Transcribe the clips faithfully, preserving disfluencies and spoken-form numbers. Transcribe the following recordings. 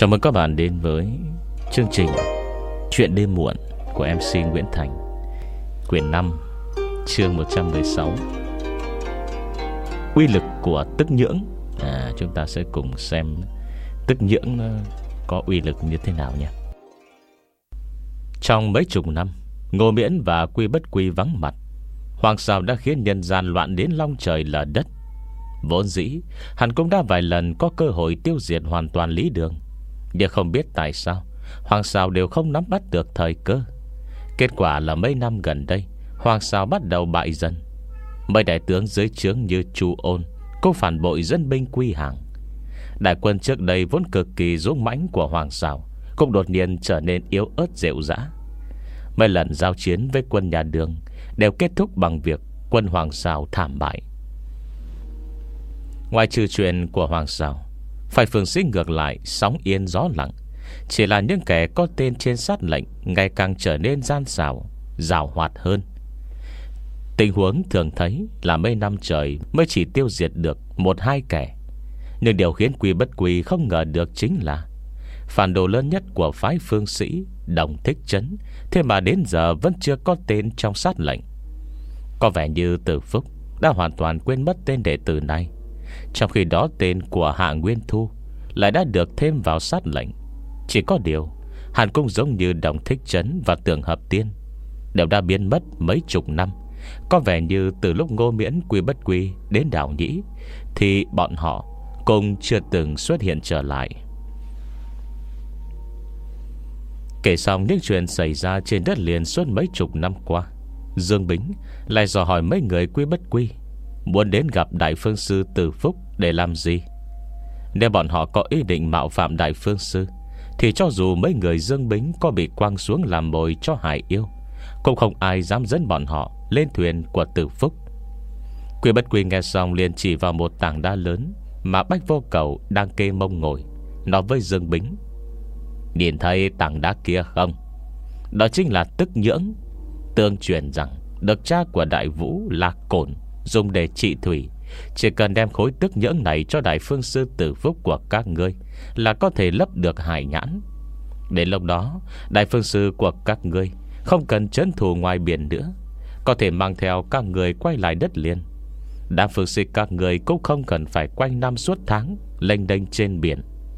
Chào mừng các bạn đến với chương trình Chuyện đêm muộn của em xê Nguyễn Thành. Quyển năm, chương một trăm mười sáu, uy lực của tức nhưỡng. à, Chúng ta sẽ cùng xem tức nhưỡng có uy lực như thế nào nhé. Trong mấy chục năm, Ngô Miễn và Quy Bất Quy vắng mặt, Hoàng Sào đã khiến nhân gian loạn đến long trời lở đất. Vốn dĩ hắn cũng đã vài lần có cơ hội tiêu diệt hoàn toàn Lý Đường, nhưng không biết tại sao Hoàng Sào đều không nắm bắt được thời cơ. Kết quả là mấy năm gần đây, Hoàng Sào bắt đầu bại dần. Mấy đại tướng dưới trướng như Chu Ôn cũng phản bội dân binh quy hàng. Đại quân trước đây vốn cực kỳ dũng mãnh của Hoàng Sào cũng đột nhiên trở nên yếu ớt rệu rã. Mấy lần giao chiến với quân nhà Đường đều kết thúc bằng việc quân Hoàng Sào thảm bại. Ngoài trừ chuyện của Hoàng Sào, phải phương sĩ ngược lại sóng yên gió lặng, chỉ là những kẻ có tên trên sát lệnh ngày càng trở nên gian xảo, giàu hoạt hơn. Tình huống thường thấy là mấy năm trời mới chỉ tiêu diệt được một hai kẻ. Nhưng điều khiến Quy Bất Quy không ngờ được chính là phản đồ lớn nhất của phái phương sĩ, Đồng Thích Trấn, thế mà đến giờ vẫn chưa có tên trong sát lệnh. Có vẻ như Từ Phúc đã hoàn toàn quên mất tên đệ tử này, trong khi đó tên của Hạ Nguyên Thu lại đã được thêm vào sát lệnh. Chỉ có điều hắn cũng giống như Đồng Thích Trấn và Tưởng Hợp Tiên, đều đã biến mất mấy chục năm. Có vẻ như từ lúc Ngô Miễn, Quy Bất Quy đến đảo Nhĩ thì bọn họ cũng chưa từng xuất hiện trở lại. Kể xong những chuyện xảy ra trên đất liền suốt mấy chục năm qua, Dương Bính lại dò hỏi mấy người Quy Bất Quy muốn đến gặp Đại Phương Sư Từ Phúc để làm gì. Nếu bọn họ có ý định mạo phạm Đại Phương Sư, thì cho dù mấy người Dương Bính có bị quăng xuống làm mồi cho hải yêu, cũng không ai dám dẫn bọn họ lên thuyền của Từ Phúc. Quy Bất Quy nghe xong liền chỉ vào một tảng đá lớn mà Bách Vô Cầu đang kê mông ngồi, nói với Dương Bính: "Nhìn thấy tảng đá kia không? Đó chính là tức nhưỡng. Tương truyền rằng được cha của Đại Vũ là Cổn dùng để trị thủy. Chỉ cần đem khối tức nhưỡng này cho Đại Phương Sư Từ Phúc của các ngươi là có thể lấp được hải nhãn. Đến lúc đó, Đại Phương Sư của các ngươi không cần trấn thủ ngoài biển nữa, có thể mang theo các người quay lại đất liền. Đám phương sĩ các người cũng không cần phải quanh năm suốt tháng lênh đênh trên biển."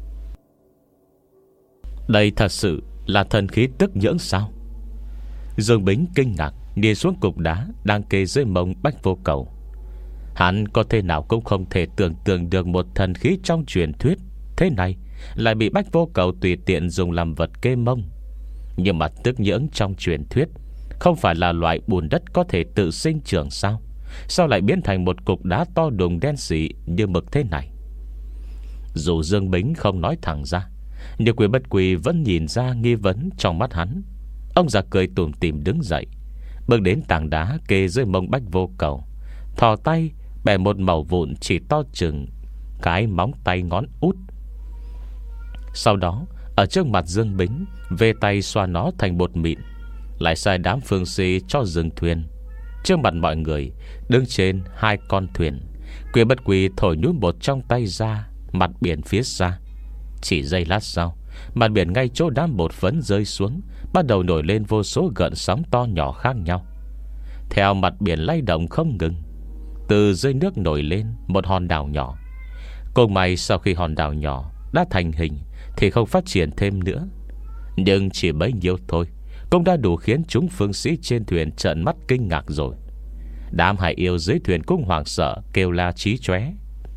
Đây thật sự là thần khí tức nhưỡng sao? Dương Bính kinh ngạc nhìn xuống cục đá đang kê dưới mông Bách Vô Cầu. Hắn có thể nào cũng không thể tưởng tượng được một thần khí trong truyền thuyết thế này lại bị Bách Vô Cầu tùy tiện dùng làm vật kê mông. Nhưng mà tức nhưỡng trong truyền thuyết không phải là loại bùn đất có thể tự sinh trưởng sao? Sao lại biến thành một cục đá to đùng đen xỉ như mực thế này? Dù Dương Bính không nói thẳng ra, nhưng Quy Bất Quy vẫn nhìn ra nghi vấn trong mắt hắn. Ông già cười tủm tỉm đứng dậy, bước đến tảng đá kê dưới mông Bách Vô Cầu, thò tay bẻ một mẩu vụn chỉ to chừng cái móng tay ngón út. Sau đó ở trước mặt Dương Bính về tay xoa nó thành bột mịn, lại sai đám phương sĩ cho dừng thuyền. Trước mặt mọi người, đứng trên hai con thuyền, Quy Bất Quy thổi nhúm bột trong tay ra mặt biển phía xa. Chỉ giây lát sau, mặt biển ngay chỗ đám bột phấn rơi xuống bắt đầu nổi lên vô số gợn sóng to nhỏ khác nhau. Theo mặt biển lay động không ngừng, từ dưới nước nổi lên một hòn đảo nhỏ. Cũng may sau khi hòn đảo nhỏ đã thành hình thì không phát triển thêm nữa, nhưng chỉ bấy nhiêu thôi cũng đã đủ khiến chúng phương sĩ trên thuyền trợn mắt kinh ngạc rồi. Đám hải yêu dưới thuyền cũng hoảng sợ kêu la chí chóe.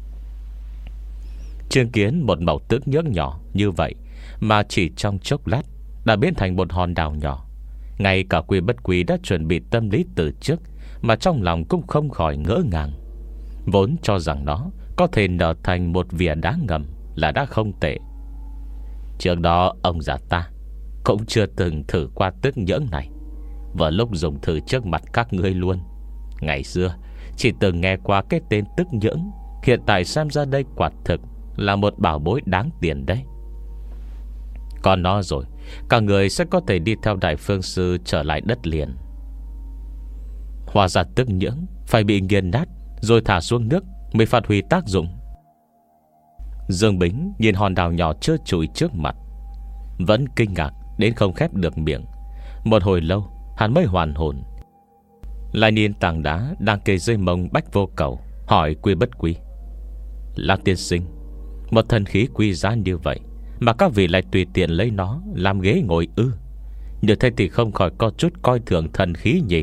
Chứng kiến một mẩu tức nhưỡng nhỏ như vậy mà chỉ trong chốc lát đã biến thành một hòn đảo nhỏ, ngay cả Quy Bất Quy đã chuẩn bị tâm lý từ trước mà trong lòng cũng không khỏi ngỡ ngàng. Vốn cho rằng nó có thể nở thành một vỉa đá ngầm là đã không tệ. Trước đó ông già ta cũng chưa từng thử qua tức nhưỡng này, vừa lúc dùng thử trước mặt các ngươi luôn. Ngày xưa chỉ từng nghe qua cái tên tức nhưỡng, hiện tại xem ra đây quả thực là một bảo bối đáng tiền đấy. Còn nó rồi, cả người sẽ có thể đi theo Đại Phương Sư trở lại đất liền. Hóa ra tức nhưỡng phải bị nghiền nát rồi thả xuống nước mới phát huy tác dụng. Dương Bính nhìn hòn đảo nhỏ trơ trụi trước mặt, vẫn kinh ngạc đến không khép được miệng. Một hồi lâu hắn mới hoàn hồn, lại nhìn tảng đá đang kề dưới mông Bách Vô Cầu, hỏi Quy Bất Quy: Lạc tiên sinh, một thần khí quý giá như vậy mà các vị lại tùy tiện lấy nó làm ghế ngồi ư? Như thế thì không khỏi có chút coi thường thần khí nhỉ?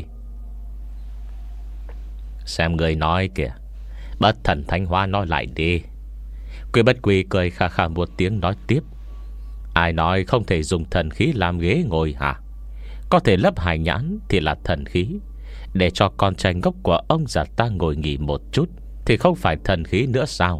Xem người nói kìa, Bất Thần Thanh Hoa nói lại đi. Quy Bất Quy cười khà khà một tiếng nói tiếp: Ai nói không thể dùng thần khí làm ghế ngồi hả? Có thể lấp hải nhãn thì là thần khí, để cho con trai ngốc của ông già ta ngồi nghỉ một chút thì không phải thần khí nữa sao?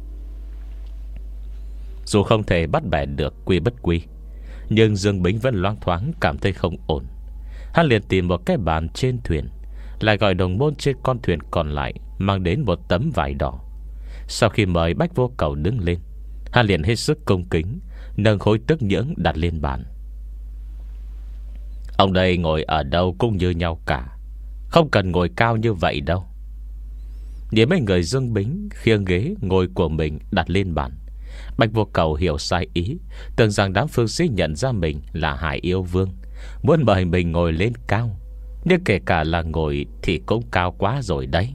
Dù không thể bắt bẻ được Quy Bất Quy, nhưng Dương Bính vẫn loáng thoáng cảm thấy không ổn. Hắn liền tìm một cái bàn trên thuyền, lại gọi đồng môn trên con thuyền còn lại mang đến một tấm vải đỏ. Sau khi mời Bách Vô Cầu đứng lên, hắn liền hết sức cung kính nâng khối tức nhưỡng đặt lên bàn. Ông đây ngồi ở đâu cũng như nhau cả, không cần ngồi cao như vậy đâu. Nhìn mấy người Dương Bính khiêng ghế ngồi của mình đặt lên bàn, Bạch Vô Cầu hiểu sai ý, tưởng rằng đám phương sĩ nhận ra mình là Hải Yêu Vương, muốn mời mình ngồi lên cao. Nhưng kể cả là ngồi thì cũng cao quá rồi đấy.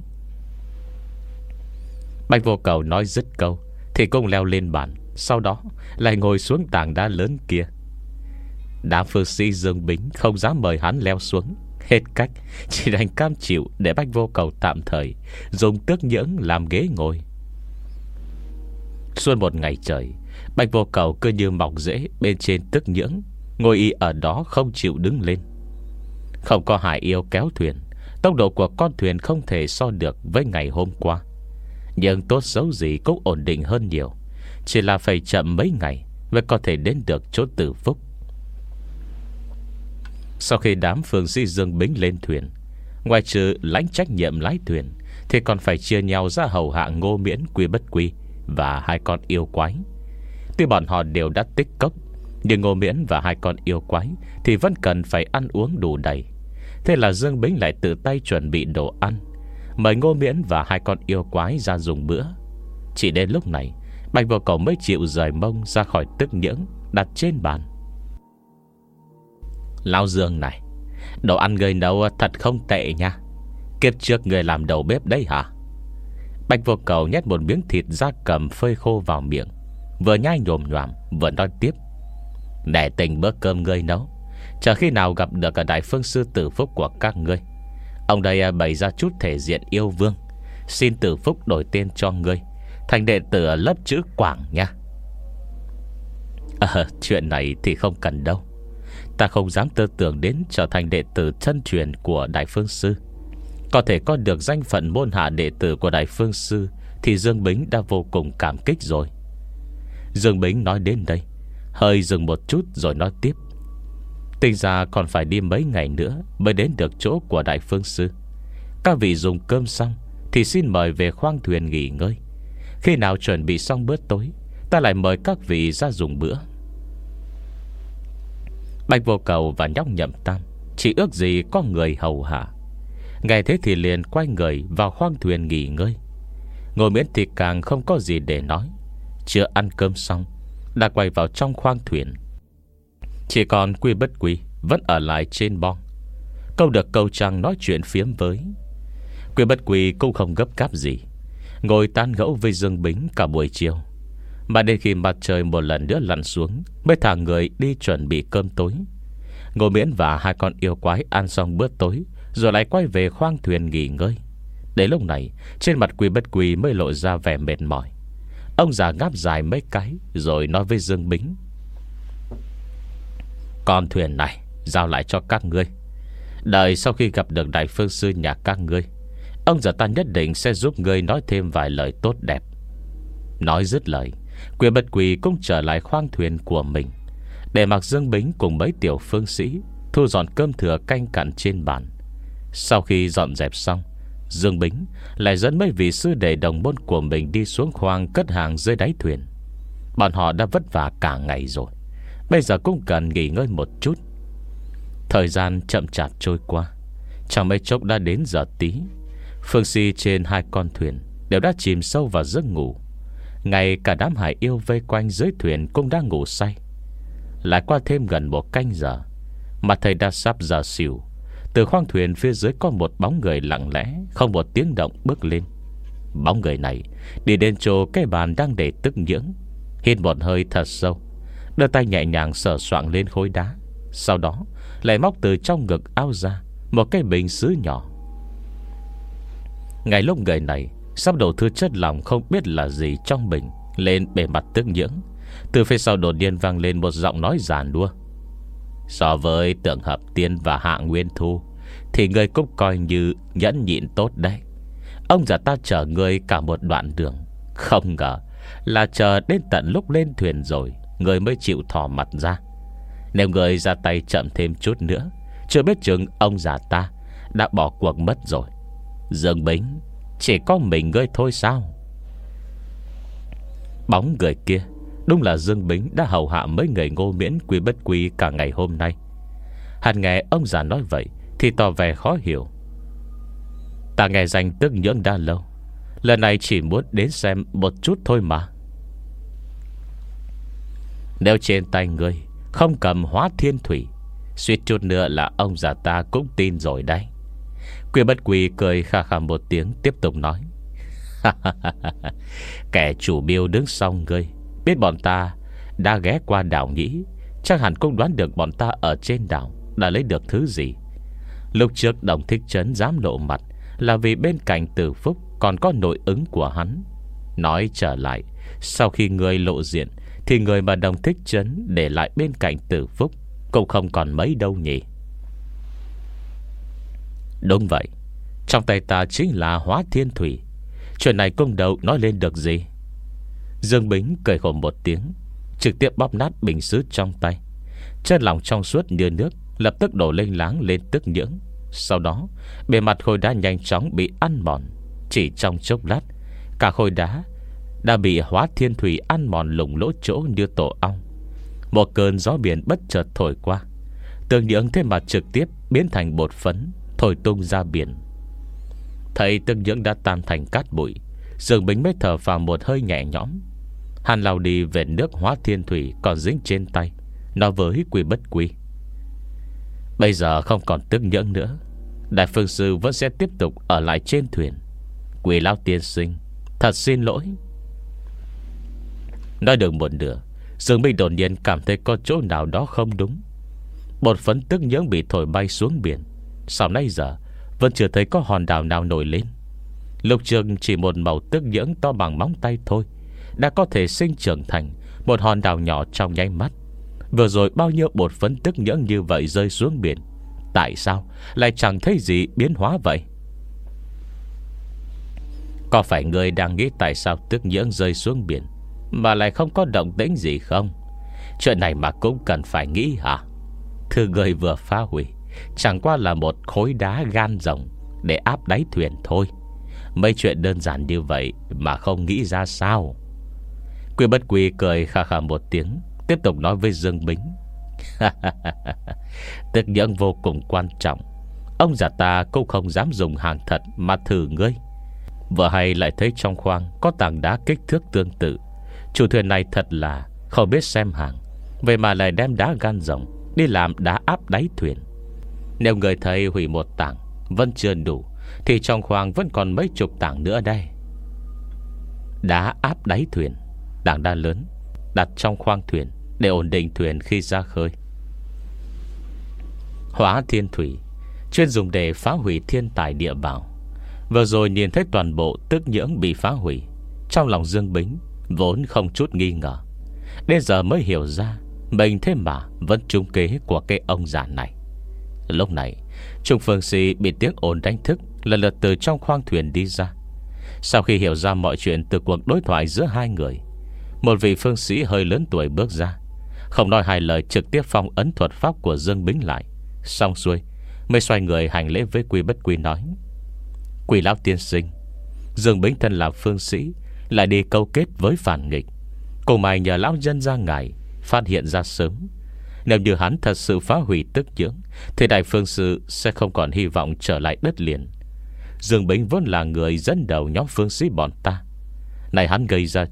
Bạch Vô Cầu nói dứt câu thì cũng leo lên bàn, sau đó lại ngồi xuống tảng đá lớn kia. Đám phương sĩ Dương Bính không dám mời hắn leo xuống, hết cách chỉ đành cam chịu để Bạch Vô Cầu tạm thời dùng tước nhưỡng làm ghế ngồi. Suốt một ngày trời, Bạch Vô Cầu cứ như mọc rễ bên trên tước nhưỡng, ngồi y ở đó không chịu đứng lên. Không có hải yêu kéo thuyền, tốc độ của con thuyền không thể so được với ngày hôm qua, nhưng tốt xấu gì cũng ổn định hơn nhiều. Chỉ là phải chậm mấy ngày mới có thể đến được chỗ Tử Phúc. Sau khi đám phương sĩ Dương Bính lên thuyền, ngoài trừ lãnh trách nhiệm lái thuyền, thì còn phải chia nhau ra hầu hạ Ngô Miễn, Quy Bất Quy và hai con yêu quái. Tuy bọn họ đều đã tích cốc, nhưng Ngô Miễn và hai con yêu quái thì vẫn cần phải ăn uống đủ đầy. Thế là Dương Bính lại tự tay chuẩn bị đồ ăn, mời Ngô Miễn và hai con yêu quái ra dùng bữa. Chỉ đến lúc này Bạch Vô Cầu mới chịu rời mông ra khỏi tước nhưỡng đặt trên bàn. Lão Dương này, đồ ăn người nấu thật không tệ nha. Kiếp trước người làm đầu bếp đấy hả? Bạch Vô Cầu nhét một miếng thịt da cầm phơi khô vào miệng, vừa nhai nhồm nhoàm vừa nói tiếp: Nể tình bữa cơm ngươi nấu, chờ khi nào gặp được ở Đại Phương Sư Tử Phúc của các ngươi, ông đây bày ra chút thể diện yêu vương, xin Tử Phúc đổi tên cho ngươi thành đệ tử ở lớp chữ Quảng nha. À, chuyện này thì không cần đâu. Ta không dám tơ tưởng đến trở thành đệ tử chân truyền của Đại Phương Sư. Có thể có được danh phận môn hạ đệ tử của Đại Phương Sư thì Dương Bính đã vô cùng cảm kích rồi. Dương Bính nói đến đây hơi dừng một chút rồi nói tiếp: Tính ra còn phải đi mấy ngày nữa mới đến được chỗ của Đại Phương Sư. Các vị dùng cơm xong thì xin mời về khoang thuyền nghỉ ngơi. Khi nào chuẩn bị xong bữa tối, ta lại mời các vị ra dùng bữa. Bạch Vô Cầu và nhóc Nhậm Tam chỉ ước gì có người hầu hạ. Nghe thế thì liền quay người vào khoang thuyền nghỉ ngơi. Ngồi Miễn thì càng không có gì để nói, chưa ăn cơm xong đã quay vào trong khoang thuyền. Chỉ còn Quy Bất Quy vẫn ở lại trên bong, câu được câu trăng nói chuyện phiếm với. Quy Bất Quy cũng không gấp gáp gì, ngồi tán gẫu với Dương Bính cả buổi chiều. Mà đến khi mặt trời một lần nữa lặn xuống mới thả người đi chuẩn bị cơm tối. Ngô Miễn và hai con yêu quái ăn xong bữa tối rồi lại quay về khoang thuyền nghỉ ngơi. Đến lúc này trên mặt Quy Bất Quy mới lộ ra vẻ mệt mỏi. Ông già ngáp dài mấy cái rồi nói với Dương Bính: Con thuyền này giao lại cho các ngươi. Đợi sau khi gặp được Đại Phương Sư nhà các ngươi, ông già ta nhất định sẽ giúp ngươi nói thêm vài lời tốt đẹp. Nói dứt lời, Quy Bất Quy cũng trở lại khoang thuyền của mình, để mặc Dương Bính cùng mấy tiểu phương sĩ thu dọn cơm thừa canh cặn trên bàn. Sau khi dọn dẹp xong, Dương Bính lại dẫn mấy vị sư đệ đồng môn của mình đi xuống khoang cất hàng dưới đáy thuyền. Bọn họ đã vất vả cả ngày rồi, bây giờ cũng cần nghỉ ngơi một chút. Thời gian chậm chạp trôi qua, chẳng mấy chốc đã đến giờ tí. Phương sĩ trên hai con thuyền đều đã chìm sâu vào giấc ngủ. ngay cả đám hải yêu vây quanh dưới thuyền cũng đang ngủ say. Lại qua thêm gần một canh giờ, mặt thầy đã sắp giờ xỉu. Từ khoang thuyền phía dưới có một bóng người lặng lẽ, không một tiếng động bước lên. Bóng người này đi đến chỗ cái bàn đang để tức nhưỡng, hít một hơi thật sâu, đưa tay nhẹ nhàng sờ soạng lên khối đá. Sau đó lại móc từ trong ngực áo ra một cái bình sứ nhỏ. Ngay lúc người này sắp đổ thứ chất lỏng không biết là gì trong bình lên bề mặt tức nhưỡng, từ phía sau đột nhiên vang lên một giọng nói giàn đua: "So với Tượng Hợp Tiên và Hạ Nguyên Thu thì người cũng coi như nhẫn nhịn tốt đấy. Ông già ta chở người cả một đoạn đường, không ngờ là chờ đến tận lúc lên thuyền rồi người mới chịu thò mặt ra. Nếu người ra tay chậm thêm chút nữa, chưa biết chừng ông già ta đã bỏ cuộc mất rồi. Dương Bính, chỉ có mình ngươi thôi sao?" Bóng người kia đúng là Dương Bính đã hầu hạ mấy người Ngô Miễn Quy Bất Quy cả ngày hôm nay. Hắn nghe ông già nói vậy thì tỏ vẻ khó hiểu: "Ta nghe danh Tức Nhưỡng đã lâu, lần này chỉ muốn đến xem một chút thôi mà. Nếu trên tay ngươi không cầm Hóa Thiên Thủy, suýt chút nữa là ông già ta cũng tin rồi đấy." Quy Bất Quy cười khà khà một tiếng, tiếp tục nói: "Kẻ chủ mưu đứng sau ngươi biết bọn ta đã ghé qua đảo Nhĩ, chắc hẳn cũng đoán được bọn ta ở trên đảo đã lấy được thứ gì. Lúc trước Đồng Thích Trấn dám lộ mặt là vì bên cạnh Từ Phúc còn có nội ứng của hắn. Nói trở lại, sau khi ngươi lộ diện thì người mà Đồng Thích Trấn để lại bên cạnh Từ Phúc cũng không còn mấy đâu nhỉ?" "Đúng vậy, trong tay ta chính là Hóa Thiên Thủy. Chuyện này công đầu nói lên được gì?" Dương Bính cười khổ một tiếng, trực tiếp bóp nát bình sứ trong tay. Chất lỏng trong suốt như nước lập tức đổ lênh láng lên tức nhưỡng. Sau đó bề mặt khối đá nhanh chóng bị ăn mòn. Chỉ trong chốc lát, cả khối đá đã bị Hóa Thiên Thủy ăn mòn lủng lỗ chỗ như tổ ong. Một cơn gió biển bất chợt thổi qua, tương nhưỡng thế mà trực tiếp biến thành bột phấn, thổi tung ra biển. Thấy tương nhưỡng đã tan thành cát bụi, Dương Bính mới thở vào một hơi nhẹ nhõm. Hắn lau đi vệt nước Hóa Thiên Thủy còn dính trên tay, nói với Quy Bất Quy: "Bây giờ không còn tức nhưỡng nữa, Đại Phương Sư vẫn sẽ tiếp tục ở lại trên thuyền. Quy lão tiên sinh, thật xin lỗi." Nói được một nửa, Dương Bính đột nhiên cảm thấy có chỗ nào đó không đúng. Bột phấn tức nhưỡng bị thổi bay xuống biển, sau nãy giờ vẫn chưa thấy có hòn đảo nào nổi lên. Lúc trước chỉ một màu tức nhưỡng to bằng móng tay thôi đã có thể sinh trưởng thành một hòn đảo nhỏ trong nháy mắt. Vừa rồi bao nhiêu bột phấn tức nhưỡng như vậy rơi xuống biển, tại sao lại chẳng thấy gì biến hóa vậy? Có phải người đang nghĩ tại sao tức nhưỡng rơi xuống biển mà lại không có động tĩnh gì không? Chuyện này mà cũng cần phải nghĩ hả? Thưa người vừa phá hủy chẳng qua là một khối đá gan rồng để áp đáy thuyền thôi. Mấy chuyện đơn giản như vậy mà không nghĩ ra sao? Quy Bất Quy cười khà khà một tiếng, tiếp tục nói với Dương Bính: "Tức nhưỡng vô cùng quan trọng, ông già ta cũng không dám dùng hàng thật mà thử ngươi. Vừa hay lại thấy trong khoang có tảng đá kích thước tương tự. Chủ thuyền này thật là không biết xem hàng, vậy mà lại đem đá gan rồng đi làm đá áp đáy thuyền. Nếu người thấy hủy một tảng vẫn chưa đủ thì trong khoang vẫn còn mấy chục tảng nữa đây." Đá áp đáy thuyền, tảng đá lớn đặt trong khoang thuyền để ổn định thuyền khi ra khơi. Hóa Thiên Thủy chuyên dùng để phá hủy thiên tài địa bảo. Vừa rồi nhìn thấy toàn bộ tức nhưỡng bị phá hủy, trong lòng Dương Bính vốn không chút nghi ngờ, đến giờ mới hiểu ra mình thế mà vẫn trúng kế của cái ông già này. Lúc này Trung Phương Sĩ bị tiếng ồn đánh thức, lần lượt từ trong khoang thuyền đi ra. Sau khi hiểu ra mọi chuyện từ cuộc đối thoại giữa hai người, một vị phương sĩ hơi lớn tuổi bước ra, không nói hai lời trực tiếp phong ấn thuật pháp của Dương Bính lại. Xong xuôi mới xoay người hành lễ với Quy Bất Quy nói: "Quy lão tiên sinh, Dương Bính thân là phương sĩ lại đi câu kết với phản nghịch, cùng mày nhờ lão nhân ra ngài phát hiện ra sớm. Nếu như hắn thật sự phá hủy tức nhưỡng thì Đại Phương Sư sẽ không còn hy vọng trở lại đất liền. Dương Bính vốn là người dẫn đầu nhóm phương sĩ bọn ta, này hắn gây ra chuyện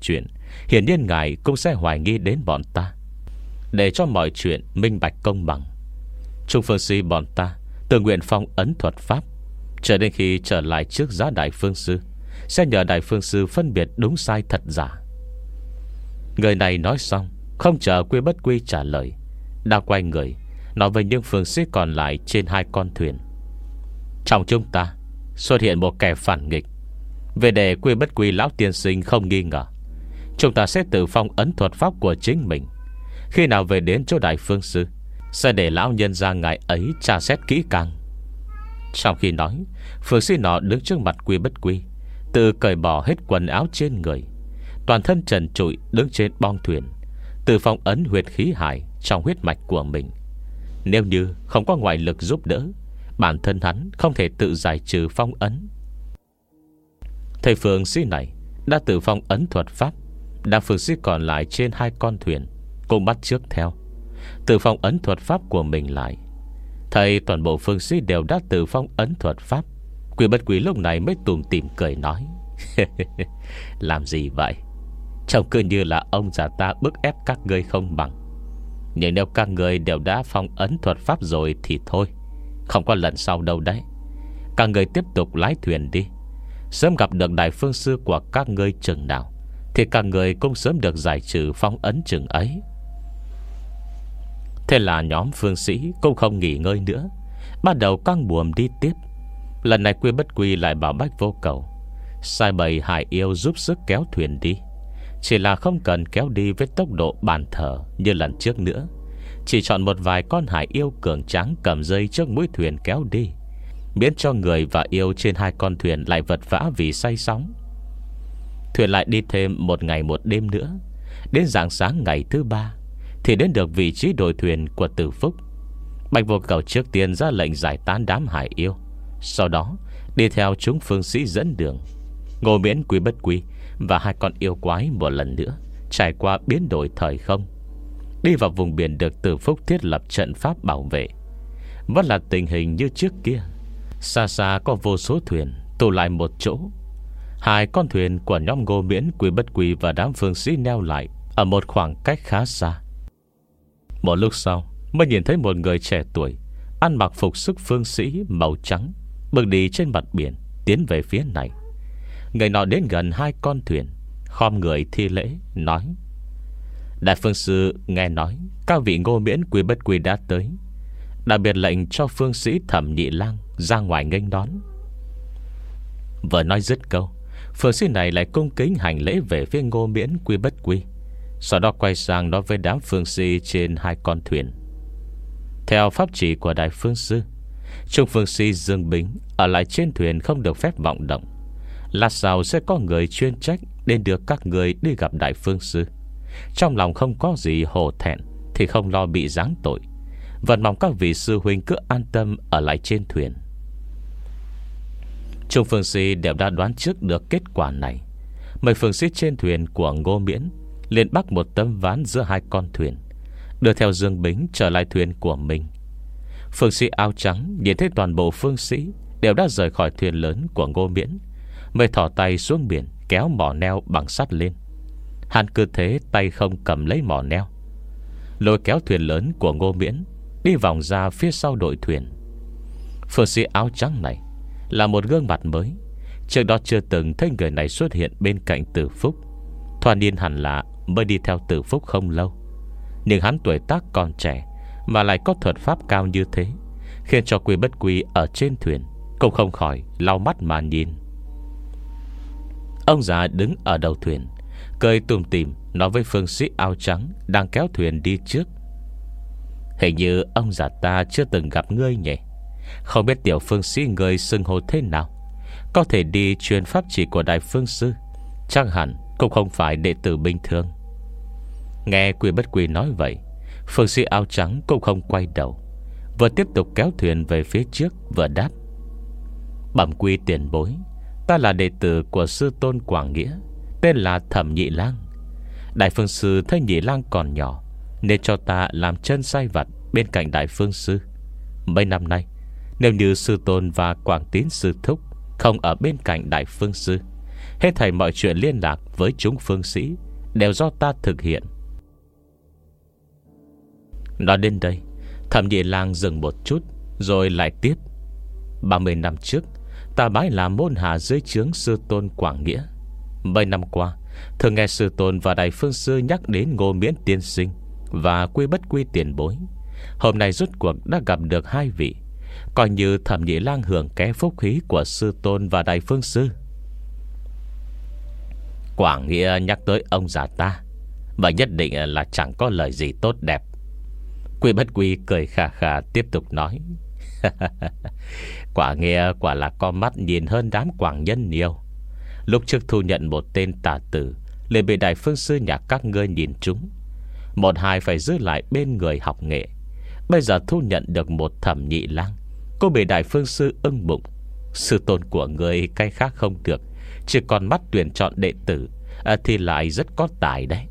hiển nhiên ngài cũng sẽ hoài nghi đến bọn ta. Để cho mọi chuyện minh bạch công bằng, Trung Phương Sư bọn ta tự nguyện phong ấn thuật pháp, chờ đến khi trở lại trước giá Đại Phương Sư, sẽ nhờ Đại Phương Sư phân biệt đúng sai thật giả. Người này nói xong, không chờ Quy Bất Quy trả lời, đã quay người nói với những phương sĩ còn lại trên hai con thuyền: trong chúng ta xuất hiện một kẻ phản nghịch. Về để Quy Bất Quy lão tiên sinh không nghi ngờ, chúng ta sẽ tự phong ấn thuật pháp của chính mình. Khi nào về đến chỗ Đại Phương Sư, sẽ để lão nhân ra ngài ấy tra xét kỹ càng. Trong khi nói, phương sĩ nọ đứng trước mặt Quy Bất Quy, tự cởi bỏ hết quần áo trên người, toàn thân trần trụi đứng trên bong thuyền, tự phong ấn huyệt khí hải trong huyết mạch của mình. Nếu như không có ngoại lực giúp đỡ, bản thân hắn không thể tự giải trừ phong ấn. Thầy phương sĩ này đã tự phong ấn thuật pháp, đám phương sĩ còn lại trên hai con thuyền cũng bắt chước theo, tự phong ấn thuật pháp của mình lại. Thầy toàn bộ phương sĩ đều đã tự phong ấn thuật pháp, Quy Bất Quy lúc này mới tủm tỉm cười nói: làm gì vậy? Trông cứ như là ông già ta bức ép các ngươi không bằng. Nhưng nếu các ngươi đều đã phong ấn thuật pháp rồi thì thôi, không có lần sau đâu đấy. Các ngươi tiếp tục lái thuyền đi. Sớm gặp được Đại Phương Sư của các ngươi chừng nào thì các ngươi cũng sớm được giải trừ phong ấn chừng ấy. Thế là nhóm phương sĩ cũng không nghỉ ngơi nữa, bắt đầu căng buồm đi tiếp. Lần này Quy Bất Quy lại bảo Bách Vô Cầu sai bầy hải yêu giúp sức kéo thuyền đi. Chỉ là không cần kéo đi với tốc độ bàn thờ như lần trước nữa, chỉ chọn một vài con hải yêu cường tráng cầm dây trước mũi thuyền kéo đi, miễn cho người và yêu trên hai con thuyền lại vật vã vì say sóng. Thuyền lại đi thêm một ngày một đêm nữa. Đến rạng sáng ngày thứ ba thì đến được vị trí đội thuyền của Tử Phúc. Bạch Vô Cầu trước tiên ra lệnh giải tán đám hải yêu, sau đó đi theo chúng phương sĩ dẫn đường. Ngô Miễn, Quy Bất Quy và hai con yêu quái một lần nữa trải qua biến đổi thời không, đi vào vùng biển được Tử Phúc thiết lập trận pháp bảo vệ. Vẫn là tình hình như trước kia. Xa xa có vô số thuyền tụ lại một chỗ. Hai con thuyền của nhóm Ngô Miễn, Quy Bất Quy và đám phương sĩ neo lại ở một khoảng cách khá xa. Một lúc sau mới nhìn thấy một người trẻ tuổi ăn mặc phục sức phương sĩ màu trắng bước đi trên mặt biển tiến về phía này. Người nọ đến gần hai con thuyền, khom người thi lễ nói: Đại Phương Sư nghe nói các vị Ngô Miễn, Quy Bất Quy đã tới, đặc biệt lệnh cho phương sĩ Thẩm Nhị Lang ra ngoài nghênh đón. Vừa nói dứt câu, phương sĩ này lại cung kính hành lễ về phía Ngô Miễn, Quy Bất Quy, sau đó quay sang nói với đám phương sĩ trên hai con thuyền: Theo pháp chỉ của Đại Phương Sư, Trung phương sĩ Dương Bính ở lại trên thuyền không được phép vọng động. Lát sau sẽ có người chuyên trách đến đưa các người đi gặp Đại Phương Sư. Trong lòng không có gì hổ thẹn thì không lo bị giáng tội. Vẫn mong các vị sư huynh cứ an tâm ở lại trên thuyền. Trung phương sĩ đều đã đoán trước được kết quả này. Mấy phương sĩ trên thuyền của Ngô Miễn liền bắt một tấm ván giữa hai con thuyền, đưa theo Dương Bính trở lại thuyền của mình. Phương sĩ áo trắng nhìn thấy toàn bộ phương sĩ đều đã rời khỏi thuyền lớn của Ngô Miễn, mới thỏ tay xuống biển kéo mỏ neo bằng sắt lên. Hắn cứ thế tay không cầm lấy mỏ neo, lôi kéo thuyền lớn của Ngô Miễn đi vòng ra phía sau đội thuyền. Phương sĩ áo trắng này là một gương mặt mới, trước đó chưa từng thấy người này xuất hiện bên cạnh Tử Phúc. Thoạt nhìn hẳn là mới đi theo Tử Phúc không lâu, nhưng hắn tuổi tác còn trẻ mà lại có thuật pháp cao như thế, khiến cho Quy Bất Quy ở trên thuyền cũng không khỏi lau mắt mà nhìn. Ông già đứng ở đầu thuyền cười tủm tỉm nói với phương sĩ áo trắng đang kéo thuyền đi trước: Hình như ông già ta chưa từng gặp ngươi nhỉ? Không biết tiểu phương sĩ ngươi xưng hô thế nào? Có thể đi truyền pháp chỉ của Đại Phương Sư, chắc hẳn cũng không phải đệ tử bình thường. Nghe Quy Bất Quy nói vậy, phương sĩ áo trắng cũng không quay đầu, vừa tiếp tục kéo thuyền về phía trước vừa đáp: Bẩm Quy tiền bối, ta là đệ tử của sư tôn Quảng Nghĩa, tên là Thẩm Nhị Lang. Đại Phương Sư thấy Nhị Lang còn nhỏ nên cho ta làm chân sai vặt bên cạnh Đại Phương Sư. Mấy năm nay, nếu như sư tôn và Quảng Tín sư thúc không ở bên cạnh Đại Phương Sư, hết thảy mọi chuyện liên lạc với chúng phương sĩ đều do ta thực hiện. Nói đến đây, Thẩm Nhị Lang dừng một chút, rồi lại tiếp. Ba mươi năm trước, ta bái làm môn hạ dưới trướng sư tôn Quảng Nghĩa. Mấy năm qua, thường nghe sư tôn và Đại Phương Sư nhắc đến Ngô Miễn tiên sinh và Quy Bất Quy tiền bối. Hôm nay rốt cuộc đã gặp được hai vị, coi như Thẩm Nhị Lang hưởng ké phúc khí của sư tôn và Đại Phương Sư. Quảng Nghĩa nhắc tới ông già ta, và nhất định là chẳng có lời gì tốt đẹp. Quy Bất Quy cười khà khà tiếp tục nói. Quả Nghĩa quả là có mắt nhìn hơn đám quảng nhân nhiều. Lúc trước thu nhận một tên tà tử, liền bị Đại Phương Sư nhà các ngươi nhìn trúng. Một hai phải giữ lại bên người học nghệ. Bây giờ thu nhận được một Thẩm Nhị Lang, cô bị Đại Phương Sư ưng bụng. Sư tôn của ngươi cái khác không được, chỉ còn mắt tuyển chọn đệ tử, à, thì lại rất có tài đấy.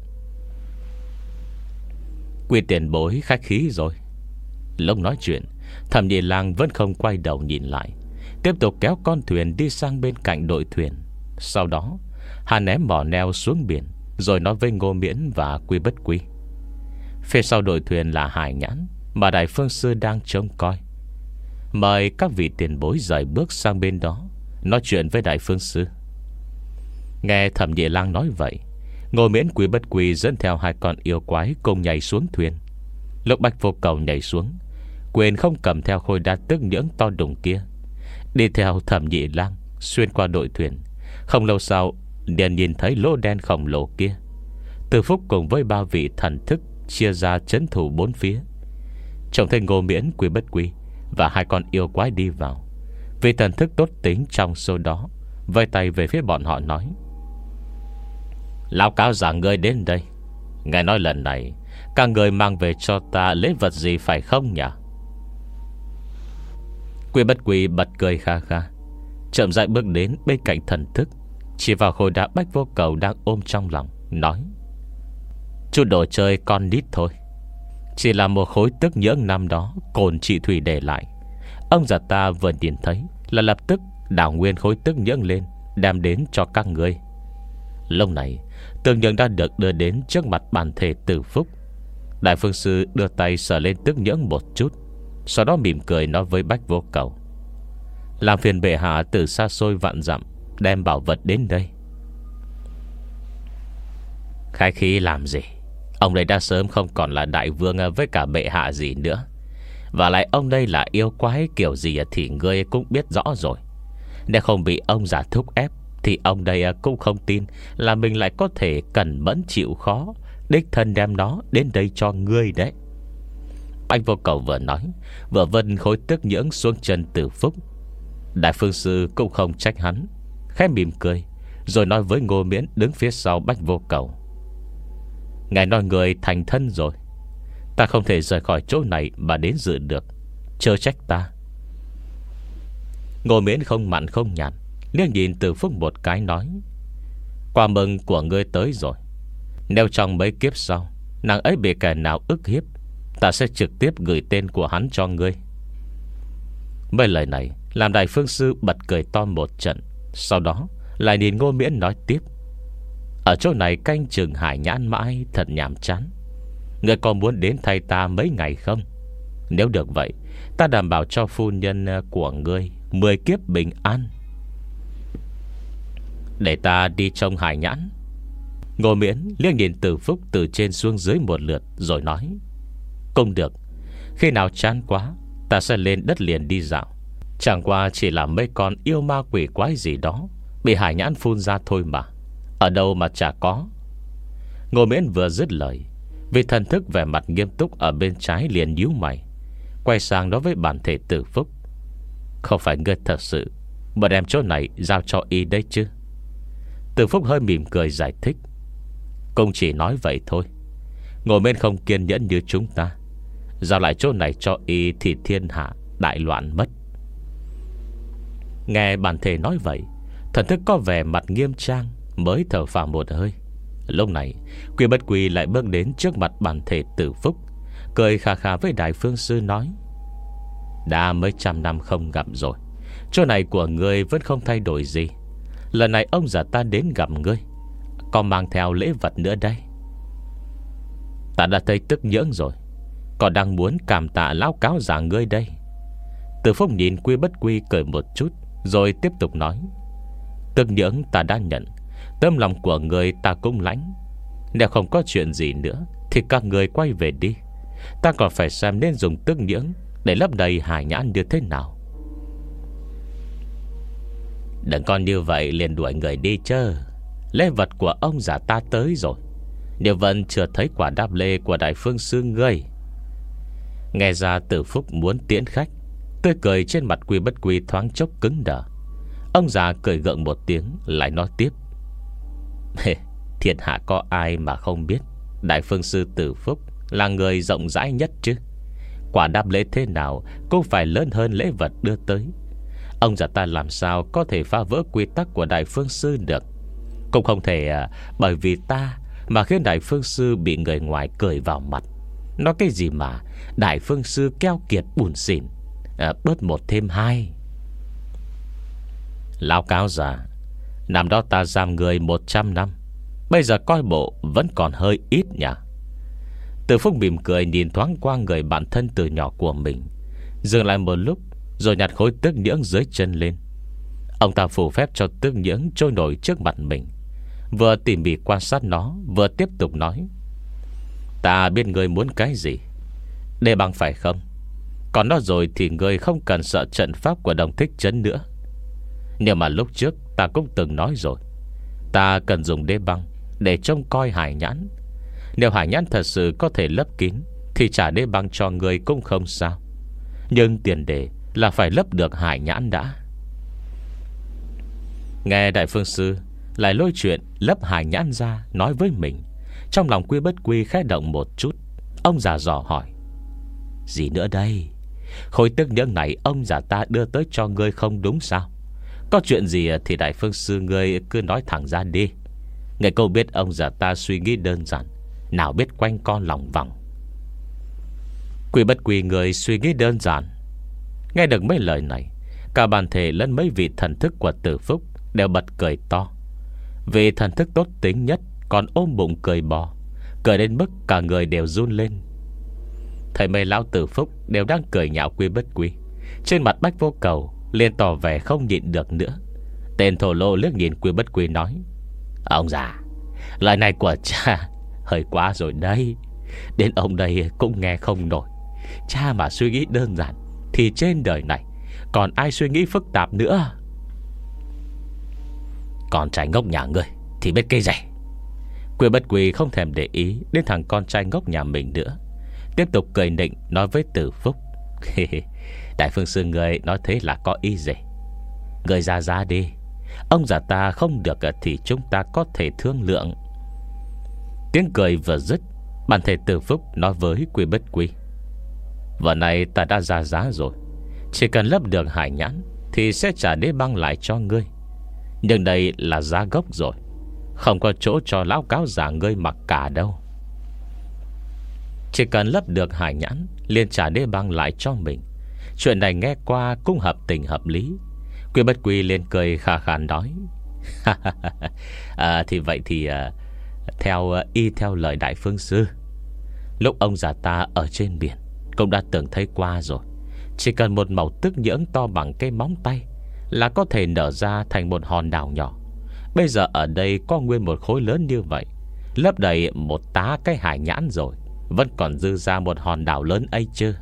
Quy tiền bối khách khí rồi. Lúc nói chuyện, Thẩm Nhị Lang vẫn không quay đầu nhìn lại, tiếp tục kéo con thuyền đi sang bên cạnh đội thuyền. Sau đó hắn ném mỏ neo xuống biển, rồi nói với Ngô Miễn và Quy Bất Quy. Phía sau đội thuyền là Hải Nhãn, mà Đại Phương Sư đang trông coi. Mời các vị tiền bối rời bước sang bên đó, nói chuyện với Đại Phương Sư. Nghe Thẩm Nhị Lang nói vậy, Ngô Miễn, Quy Bất Quy dẫn theo hai con yêu quái cùng nhảy xuống thuyền. Lúc Bạch Vô Cầu nhảy xuống, quên không cầm theo khối đá tức nhưỡng to đùng kia, đi theo Thẩm Nhị Lang xuyên qua đội thuyền. Không lâu sau, liền nhìn thấy lỗ đen khổng lồ kia. Từ Phúc cùng với ba vị thần thức chia ra trấn thủ bốn phía. Trông thấy Ngô Miễn, Quy Bất Quy và hai con yêu quái đi vào, vị thần thức tốt tính trong số đó vây tay về phía bọn họ nói. Lão cáo giả ngươi đến đây, nghe nói lần này các người mang về cho ta lễ vật gì phải không nhỉ? Quy Bất Quy bật cười kha kha, chậm rãi bước đến bên cạnh thần thức, chỉ vào khối đá Bách Vô Cầu đang ôm trong lòng, nói. Chút đồ chơi con nít thôi, chỉ là một khối tức nhưỡng năm đó Cồn chị Thủy để lại. Ông già ta vừa nhìn thấy là lập tức đảo nguyên khối tức nhưỡng lên, đem đến cho các ngươi. Lúc này tương nhưỡng đã được đưa đến trước mặt bản thể Từ Phúc. Đại Phương Sư đưa tay sờ lên tức nhưỡng một chút, sau đó mỉm cười nói với Bách Vô Cầu. Làm phiền bệ hạ từ xa xôi vạn dặm đem bảo vật đến đây. Khai khí làm gì? Ông đây đã sớm không còn là đại vương với cả bệ hạ gì nữa. Và lại ông đây là yêu quái kiểu gì thì ngươi cũng biết rõ rồi. Nếu không bị ông già thúc ép, thì ông đây cũng không tin là mình lại có thể cẩn mẫn chịu khó đích thân đem nó đến đây cho ngươi đấy. Anh Vô Cầu vừa nói, vừa vân khối tức nhưỡng xuống chân Từ Phúc. Đại Phương Sư cũng không trách hắn, khẽ mỉm cười, rồi nói với Ngô Miễn đứng phía sau Bách Vô Cầu. Ngài nói người thành thân rồi, ta không thể rời khỏi chỗ này mà đến dự được, chớ trách ta. Ngô Miễn không mặn không nhạt, liếc nhìn Từ Phúc một cái nói. Quà mừng của ngươi tới rồi. Nếu trong mấy kiếp sau nàng ấy bị kẻ nào ức hiếp, ta sẽ trực tiếp gửi tên của hắn cho ngươi. Mấy lời này làm Đại Phương Sư bật cười to một trận, sau đó lại nhìn Ngô Miễn nói tiếp. Ở chỗ này canh chừng Hải Nhãn mãi thật nhàm chán. Ngươi có muốn đến thay ta mấy ngày không? Nếu được vậy, ta đảm bảo cho phu nhân của ngươi mười kiếp bình an. Để ta đi trông Hải Nhãn. Ngô Miễn liếc nhìn Từ Phúc từ trên xuống dưới một lượt, rồi nói. Cũng được, khi nào chán quá, ta sẽ lên đất liền đi dạo. Chẳng qua chỉ là mấy con yêu ma quỷ quái gì đó bị Hải Nhãn phun ra thôi mà, ở đâu mà chả có. Ngô Miễn vừa dứt lời, vì thần thức vẻ mặt nghiêm túc ở bên trái liền nhíu mày, quay sang nói với bản thể Từ Phúc. Không phải ngươi thật sự mà đem chỗ này giao cho y đấy chứ? Từ Phúc hơi mỉm cười giải thích. Cũng chỉ nói vậy thôi. Ngô Miễn không kiên nhẫn như chúng ta, giao lại chỗ này cho y thì thiên hạ đại loạn mất. Nghe bản thể nói vậy, thần thức có vẻ mặt nghiêm trang, mới thở phào một hơi. Lúc này Quy Bất Quy lại bước đến trước mặt bản thể Từ Phúc, cười khà khà với Đại Phương Sư nói. Đã mấy trăm năm không gặp rồi, chỗ này của ngươi vẫn không thay đổi gì. Lần này ông già ta đến gặp ngươi, có mang theo lễ vật nữa đây? Ta đã thấy tức nhưỡng rồi, còn đang muốn cảm tạ lão cáo già ngươi đây. Từ Phúc nhìn Quy Bất Quy cười một chút, rồi tiếp tục nói: tức nhưỡng ta đã nhận, tấm lòng của người ta cũng lãnh. Nếu không có chuyện gì nữa thì các người quay về đi. Ta còn phải xem nên dùng tức nhưỡng để lấp đầy hải nhãn như thế nào. Đừng còn như vậy liền đuổi người đi chứ. Lễ vật của ông già ta tới rồi, nếu vẫn chưa thấy quả đáp lễ của Đại Phương Sư ngươi. Nghe ra Từ Phúc muốn tiễn khách, tươi cười trên mặt Quy Bất Quy thoáng chốc cứng đờ. Ông già cười gượng một tiếng, lại nói tiếp: thiên hạ có ai mà không biết Đại Phương Sư Từ Phúc là người rộng rãi nhất chứ. Quả đáp lễ thế nào cũng phải lớn hơn lễ vật đưa tới. Ông già ta làm sao có thể phá vỡ quy tắc của Đại Phương Sư được. Cũng không thể à, bởi vì ta mà khiến Đại Phương Sư bị người ngoài cười vào mặt. Nói cái gì mà Đại Phương Sư keo kiệt bùn xỉn, à, bớt một thêm hai. Lão cáo già, năm đó ta giam người một trăm năm, bây giờ coi bộ vẫn còn hơi ít nhỉ. Từ Phúc mỉm cười nhìn thoáng qua người bạn thân từ nhỏ của mình, dừng lại một lúc rồi nhặt khối tước nhưỡng dưới chân lên. Ông ta phù phép cho tước nhưỡng trôi nổi trước mặt mình, vừa tỉ mỉ quan sát nó, vừa tiếp tục nói: ta biết người muốn cái gì, đề bằng phải không? Còn nó rồi thì người không cần sợ trận pháp của Đồng Thích Trấn nữa. Nhưng mà lúc trước ta cũng từng nói rồi, ta cần dùng đế băng để trông coi hải nhãn. Nếu hải nhãn thật sự có thể lấp kín thì trả đế băng cho người cũng không sao. Nhưng tiền đề là phải lấp được hải nhãn đã. Nghe Đại Phương Sư lại lôi chuyện lấp hải nhãn ra nói với mình, trong lòng Quy Bất Quy khẽ động một chút. Ông già dò hỏi: gì nữa đây? Khối tước nhưỡng này ông già ta đưa tới cho ngươi không đúng sao? Có chuyện gì thì Đại Phương Sư ngươi cứ nói thẳng ra đi. Người câu biết ông già ta suy nghĩ đơn giản, nào biết quanh con lòng vòng. Quy Bất Quy người suy nghĩ đơn giản. Nghe được mấy lời này, cả bàn thể lẫn mấy vị thần thức của Từ Phúc đều bật cười to. Vì thần thức tốt tính nhất còn ôm bụng cười bò, cười đến mức cả người đều run lên. Thầy mấy lão Từ Phúc đều đang cười nhạo Quy Bất Quy, trên mặt Bách Vô Cầu liền tỏ vẻ không nhịn được nữa. Tên thổ lô liếc nhìn Quy Bất Quy nói: ông già, lời này của cha hơi quá rồi đây. Đến ông đây cũng nghe không nổi. Cha mà suy nghĩ đơn giản thì trên đời này còn ai suy nghĩ phức tạp nữa. Con trai ngốc nhà ngươi thì biết cây rẻ. Quy Bất Quy không thèm để ý đến thằng con trai ngốc nhà mình nữa, tiếp tục cười nịnh nói với Từ Phúc: Đại Phương Sư người nói thế là có ý gì? Người ra ra đi, ông già ta không được thì chúng ta có thể thương lượng. Tiếng cười vừa dứt, bản thể Từ Phúc nói với Quy Bất Quy: vợ này ta đã ra giá rồi, chỉ cần lấp được hải nhãn thì sẽ trả đế băng lại cho ngươi. Nhưng đây là giá gốc rồi, không có chỗ cho lão cáo già ngươi mặc cả đâu. Chỉ cần lấp được hải nhãn liền trả đế băng lại cho mình. Chuyện này nghe qua cũng hợp tình hợp lý. Quy Bất Quy liền cười khà khà nói: à, thì vậy thì à, theo y theo lời Đại Phương Sư, lúc ông già ta ở trên biển cũng đã từng thấy qua rồi. Chỉ cần một mẩu tước nhưỡng to bằng cái móng tay là có thể nở ra thành một hòn đảo nhỏ. Bây giờ ở đây có nguyên một khối lớn như vậy, lấp đầy một tá cái hải nhãn rồi, vẫn còn dư ra một hòn đảo lớn ấy chứ.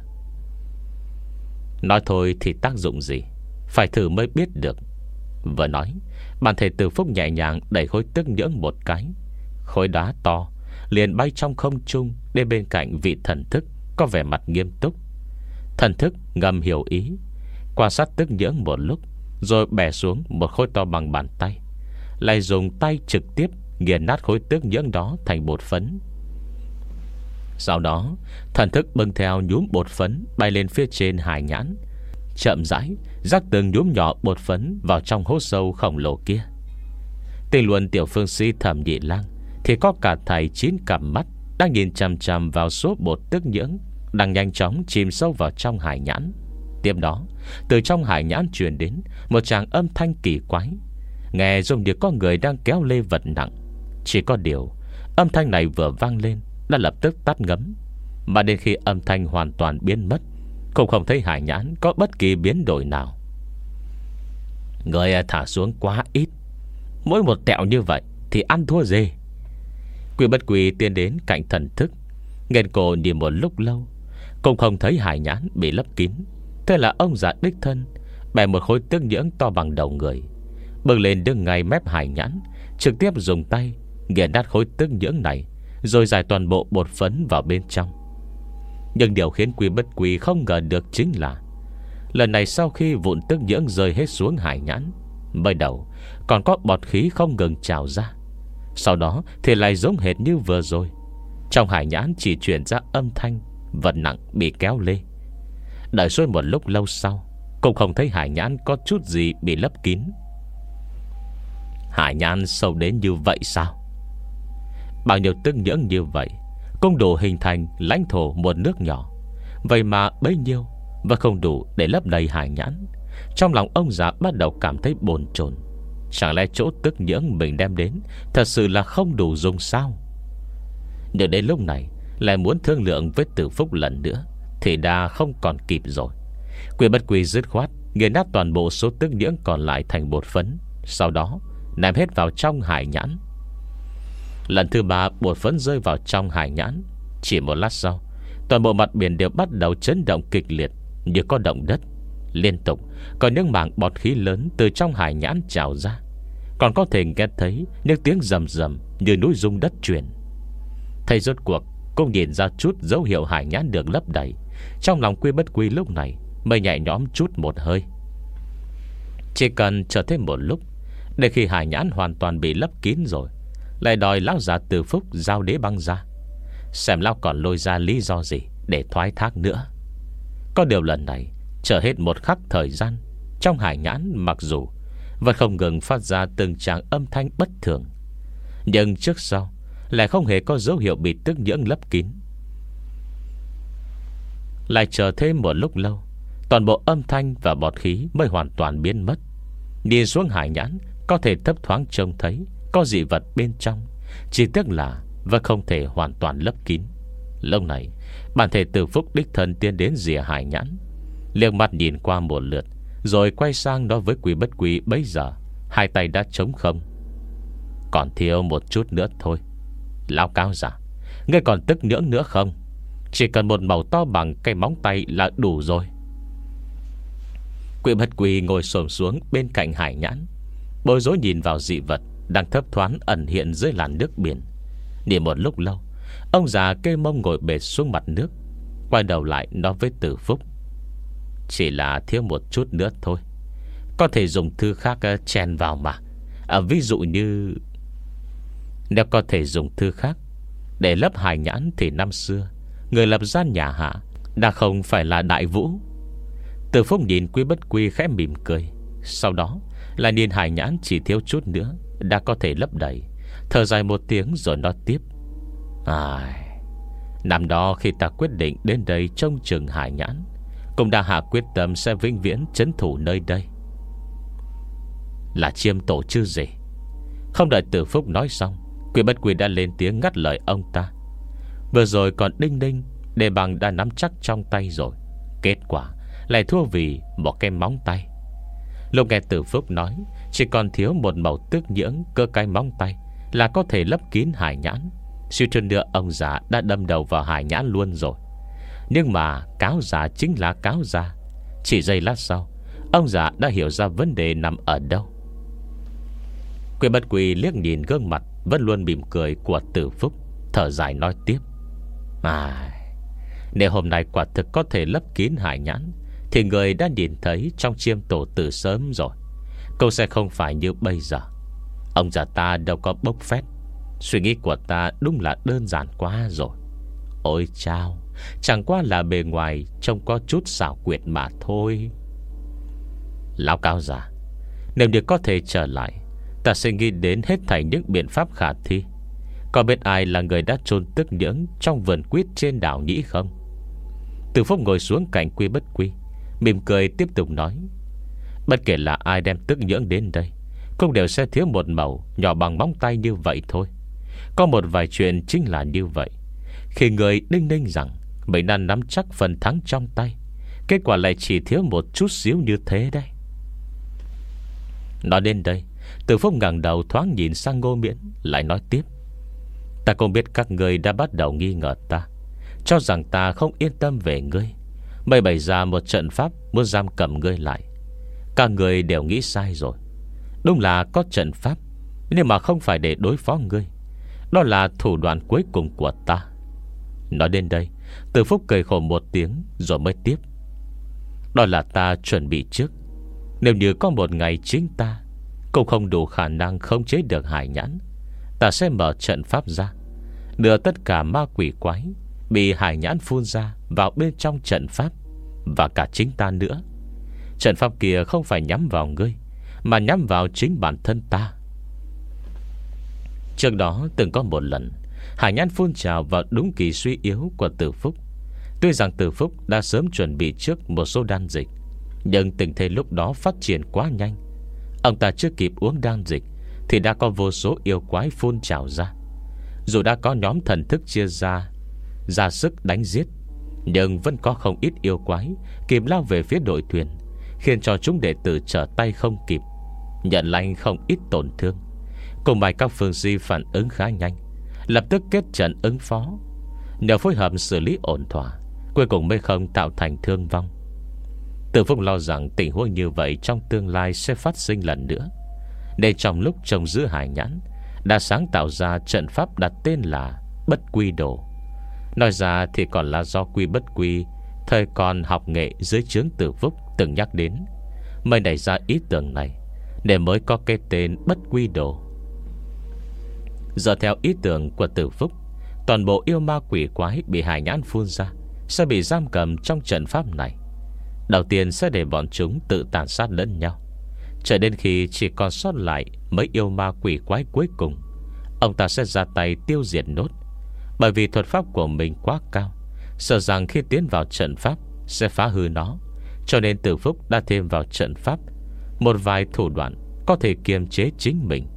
Nói thôi thì tác dụng gì, phải thử mới biết được. Vừa nói, bản thể Từ Phúc nhẹ nhàng đẩy khối tước nhưỡng một cái. Khối đá to liền bay trong không trung đến bên cạnh vị thần thức có vẻ mặt nghiêm túc. Thần thức ngầm hiểu ý, quan sát tước nhưỡng một lúc, rồi bẻ xuống một khối to bằng bàn tay, lại dùng tay trực tiếp nghiền nát khối tước nhưỡng đó thành bột phấn. Sau đó thần thức bưng theo nhúm bột phấn bay lên phía trên hải nhãn, chậm rãi rắc từng nhúm nhỏ bột phấn vào trong hố sâu khổng lồ kia. Tình luận tiểu phương sĩ Thẩm Nhị Lang thì có cả thầy chín cặp mắt đang nhìn chằm chằm vào số bột tước nhưỡng đang nhanh chóng chìm sâu vào trong hải nhãn. Tiếp đó, từ trong hải nhãn truyền đến một tràng âm thanh kỳ quái, nghe giống như có người đang kéo lê vật nặng. Chỉ có điều âm thanh này vừa vang lên đã lập tức tắt ngấm, mà đến khi âm thanh hoàn toàn biến mất, cũng không thấy Hải Nhãn có bất kỳ biến đổi nào. Người thả xuống quá ít, mỗi một tẹo như vậy thì ăn thua dê. Quy Bất Quy tiến đến cạnh thần thức, nghênh cổ nhìn một lúc lâu, cũng không thấy Hải Nhãn bị lấp kín. Thế là ông già đích thân bẻ một khối tương nhưỡng to bằng đầu người, bưng lên đứng ngay mép Hải Nhãn, trực tiếp dùng tay nghiền nát khối tương nhưỡng này, rồi giải toàn bộ bột phấn vào bên trong. Nhưng điều khiến Quy Bất Quy không ngờ được chính là lần này sau khi vụn tương nhưỡng rơi hết xuống Hải Nhãn, mới đầu còn có bọt khí không ngừng trào ra, sau đó thì lại giống hệt như vừa rồi, trong Hải Nhãn chỉ truyền ra âm thanh vật nặng bị kéo lê. Đợi suốt một lúc lâu sau, cũng không thấy Hải Nhãn có chút gì bị lấp kín. Hải Nhãn sâu đến như vậy sao? Bao nhiêu tương nhưỡng như vậy cũng đủ hình thành lãnh thổ một nước nhỏ, vậy mà bấy nhiêu và không đủ để lấp đầy Hải Nhãn. Trong lòng ông già bắt đầu cảm thấy bồn chồn. Chẳng lẽ chỗ tương nhưỡng mình đem đến thật sự là không đủ dùng sao? Nhưng đến lúc này lại muốn thương lượng với Tử Phúc lần nữa thì đã không còn kịp rồi. Quy Bất Quy dứt khoát nghiền nát toàn bộ số tương nhưỡng còn lại thành bột phấn, sau đó ném hết vào trong Hải Nhãn. Lần thứ ba bột phấn rơi vào trong Hải Nhãn, chỉ một lát sau, toàn bộ mặt biển đều bắt đầu chấn động kịch liệt như có động đất. Liên tục có những mảng bọt khí lớn từ trong Hải Nhãn trào ra, còn có thể nghe thấy những tiếng rầm rầm như núi rung đất chuyển. Thầy rốt cuộc cũng nhìn ra chút dấu hiệu Hải Nhãn được lấp đầy. Trong lòng Quy Bất Quy lúc này mới nhẹ nhõm chút một hơi. Chỉ cần chờ thêm một lúc, để khi Hải Nhãn hoàn toàn bị lấp kín rồi, lại đòi lão già Từ Phúc giao đế băng ra, xem lão còn lôi ra lý do gì để thoái thác nữa. Có điều lần này chờ hết một khắc thời gian, trong Hải Nhãn mặc dù vẫn không ngừng phát ra từng tràng âm thanh bất thường, nhưng trước sau lại không hề có dấu hiệu bị tương nhưỡng lấp kín. Lại chờ thêm một lúc lâu, toàn bộ âm thanh và bọt khí mới hoàn toàn biến mất. Nhìn xuống Hải Nhãn có thể thấp thoáng trông thấy có dị vật bên trong, chỉ tiếc là vẫn không thể hoàn toàn lấp kín. Lúc này bản thể Từ Phúc đích thân tiến đến rìa Hải Nhãn, liếc mắt nhìn qua một lượt, rồi quay sang nói với Quy Bất Quy bấy giờ hai tay đã trống không. Còn thiếu một chút nữa thôi. Lão cáo giả, ngươi còn tức nhưỡng nữa không? Chỉ cần một màu to bằng cây móng tay là đủ rồi. Quy Bất Quy ngồi xổm xuống bên cạnh Hải Nhãn, bối rối nhìn vào dị vật đang thấp thoáng ẩn hiện dưới làn nước biển. Nhìn một lúc lâu, ông già kê mông ngồi bệt xuống mặt nước, quay đầu lại nói với Từ Phúc: chỉ là thiếu một chút nữa thôi, có thể dùng thứ khác chèn vào mà. à, Ví dụ như nếu có thể dùng thứ khác để lấp Hải Nhãn thì năm xưa người lập ra nhà Hạ đã không phải là Đại Vũ. Từ Phúc nhìn Quy Bất Quy khẽ mỉm cười, sau đó là nhìn Hải Nhãn chỉ thiếu chút nữa đã có thể lấp đầy, thở dài một tiếng rồi nói tiếp: à, năm đó khi ta quyết định đến đây trông chừng Hải Nhãn, cũng đã hạ quyết tâm sẽ vĩnh viễn trấn thủ nơi đây. Là chiêm tổ chứ gì? Không đợi Từ Phúc nói xong, Quy Bất Quy đã lên tiếng ngắt lời ông ta. Vừa rồi còn đinh ninh đề bằng đã nắm chắc trong tay rồi, kết quả lại thua vì một cái móng tay. Lúc nghe Từ Phúc nói chỉ còn thiếu một màu tước nhưỡng cơ cái móng tay là có thể lấp kín Hải Nhãn, suy chân nữa ông già đã đâm đầu vào Hải Nhãn luôn rồi. Nhưng mà cáo già chính là cáo già. Chỉ giây lát sau, ông già đã hiểu ra vấn đề nằm ở đâu. Quy Bất Quy liếc nhìn gương mặt vẫn luôn mỉm cười của Từ Phúc, thở dài nói tiếp: à, nếu hôm nay quả thực có thể lấp kín Hải Nhãn thì người đã nhìn thấy trong chiêm tổ từ sớm rồi, câu sẽ không phải như bây giờ. Ông già ta đâu có bốc phét. Suy nghĩ của ta đúng là đơn giản quá rồi. Ôi chao, chẳng qua là bề ngoài trông có chút xảo quyệt mà thôi. Lão cáo già, nếu như có thể trở lại, ta sẽ nghĩ đến hết thảy những biện pháp khả thi. Có biết ai là người đã chôn tức nhưỡng trong vườn quýt trên đảo Nhĩ không? Từ Phúc ngồi xuống cạnh Quy Bất Quy, mỉm cười tiếp tục nói: bất kể là ai đem tức nhưỡng đến đây, cũng đều sẽ thiếu một mẩu nhỏ bằng móng tay như vậy thôi. Có một vài chuyện chính là như vậy. Khi người đinh ninh rằng mình đang nắm chắc phần thắng trong tay, kết quả lại chỉ thiếu một chút xíu như thế đấy. Nói đến đây, Từ Phúc ngẩng đầu thoáng nhìn sang Ngô Miễn, lại nói tiếp: Ta cũng biết các ngươi đã bắt đầu nghi ngờ ta, cho rằng ta không yên tâm về ngươi, mới bày ra một trận pháp muốn giam cầm ngươi lại. Các ngươi đều nghĩ sai rồi. Đúng là có trận pháp, nhưng mà không phải để đối phó ngươi. Đó là thủ đoạn cuối cùng của ta. Nói đến đây, Từ Phúc cười khổ một tiếng rồi mới tiếp: Đó là ta chuẩn bị trước. Nếu như có một ngày chính ta cũng không đủ khả năng khống chế được Hải Nhãn, ta sẽ mở trận pháp ra, đưa tất cả ma quỷ quái bị Hải Nhãn phun ra vào bên trong trận pháp, và cả chính ta nữa. Trận pháp kia không phải nhắm vào ngươi, mà nhắm vào chính bản thân ta. Trước đó từng có một lần, Hải Nhãn phun trào vào đúng kỳ suy yếu của Từ Phúc. Tuy rằng Từ Phúc đã sớm chuẩn bị trước một số đan dịch, nhưng tình thế lúc đó phát triển quá nhanh. Ông ta chưa kịp uống đan dịch thì đã có vô số yêu quái phun trào ra. Dù đã có nhóm thần thức chia ra ra sức đánh giết, nhưng vẫn có không ít yêu quái kịp lao về phía đội thuyền, khiến cho chúng đệ tử trở tay không kịp, nhận lãnh không ít tổn thương. Cùng bài các phương si phản ứng khá nhanh, lập tức kết trận ứng phó. Nhờ phối hợp xử lý ổn thỏa, cuối cùng mới không tạo thành thương vong. Từ Phúc lo rằng tình huống như vậy trong tương lai sẽ phát sinh lần nữa, nên trong lúc trông giữ Hải Nhãn đã sáng tạo ra trận pháp đặt tên là Bất Quy Đồ. Nói ra thì còn là do Quy Bất Quy thời còn học nghệ dưới trướng Từ Phúc từng nhắc đến, mới nảy ra ý tưởng này, để mới có cái tên Bất Quy Đồ. Giờ theo ý tưởng của Từ Phúc, toàn bộ yêu ma quỷ quái bị Hải Nhãn phun ra sẽ bị giam cầm trong trận pháp này. Đầu tiên sẽ để bọn chúng tự tàn sát lẫn nhau, cho đến khi chỉ còn sót lại mấy yêu ma quỷ quái cuối cùng, ông ta sẽ ra tay tiêu diệt nốt. Bởi vì thuật pháp của mình quá cao, sợ rằng khi tiến vào trận pháp sẽ phá hư nó, cho nên Từ Phúc đã thêm vào trận pháp một vài thủ đoạn có thể kiềm chế chính mình.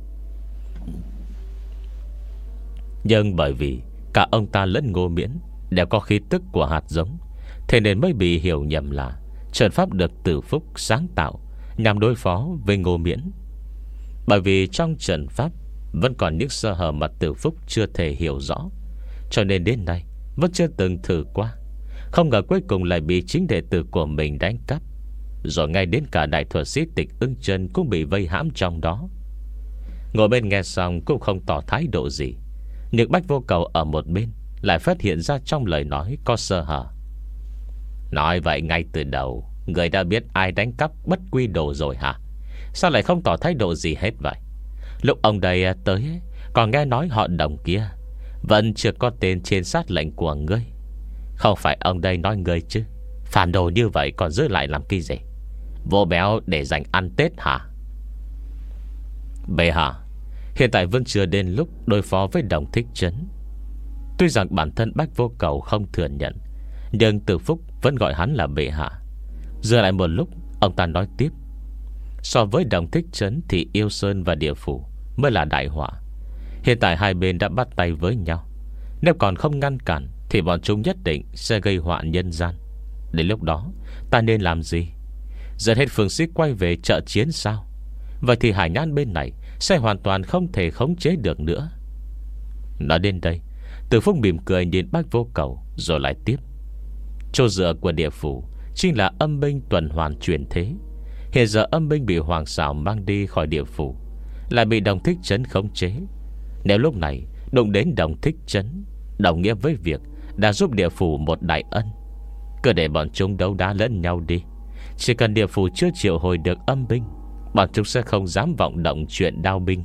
Nhưng bởi vì cả ông ta lẫn Ngô Miễn đều có khí tức của hạt giống, thế nên mới bị hiểu nhầm là trận pháp được Từ Phúc sáng tạo nhằm đối phó với Ngô Miễn. Bởi vì trong trận pháp vẫn còn những sơ hở mà Từ Phúc chưa thể hiểu rõ, cho nên đến nay vẫn chưa từng thử qua. Không ngờ cuối cùng lại bị chính đệ tử của mình đánh cắp, rồi ngay đến cả đại thuật sĩ Tịch Ưng Chân cũng bị vây hãm trong đó. Ngồi bên nghe xong cũng không tỏ thái độ gì, nhưng Bách Vô Cầu ở một bên lại phát hiện ra trong lời nói có sơ hở. Nói vậy ngay từ đầu người đã biết ai đánh cắp Bất Quy Đồ rồi hả? Sao lại không tỏ thái độ gì hết vậy? Lúc ông đây tới còn nghe nói họ Đồng kia vẫn chưa có tên trên sát lệnh của ngươi. Không phải ông đây nói ngươi chứ? Phản đồ như vậy còn giữ lại làm cái gì? Vô béo để dành ăn Tết hả? Bệ hạ, hiện tại vẫn chưa đến lúc đối phó với Đồng Thích Trấn. Tuy rằng bản thân Bách Vô Cầu không thừa nhận, nhưng Từ Phúc vẫn gọi hắn là bệ hạ. Dựa lại một lúc, ông ta nói tiếp: So với Đồng Thích Trấn thì Yêu Sơn và Địa Phủ mới là đại họa. Hiện tại hai bên đã bắt tay với nhau, nếu còn không ngăn cản thì bọn chúng nhất định sẽ gây họa nhân gian. Đến lúc đó ta nên làm gì? Dẫn hết phương sĩ quay về trợ chiến sao? Vậy thì Hải Nhãn bên này sẽ hoàn toàn không thể khống chế được nữa. Nói đến đây, Từ Phúc mỉm cười nhìn Bách Vô Cầu rồi lại tiếp: Chỗ dựa của Địa Phủ chính là âm binh tuần hoàn chuyển thế. Hiện giờ âm binh bị Hoàng Xảo mang đi khỏi Địa Phủ, lại bị Đồng Thích Trấn khống chế. Nếu lúc này đụng đến Đồng Thích Trấn, đồng nghĩa với việc đã giúp Địa Phủ một đại ân. Cứ để bọn chúng đấu đá lẫn nhau đi. Chỉ cần Địa Phủ chưa triệu hồi được âm binh, bọn chúng sẽ không dám vọng động chuyện đao binh.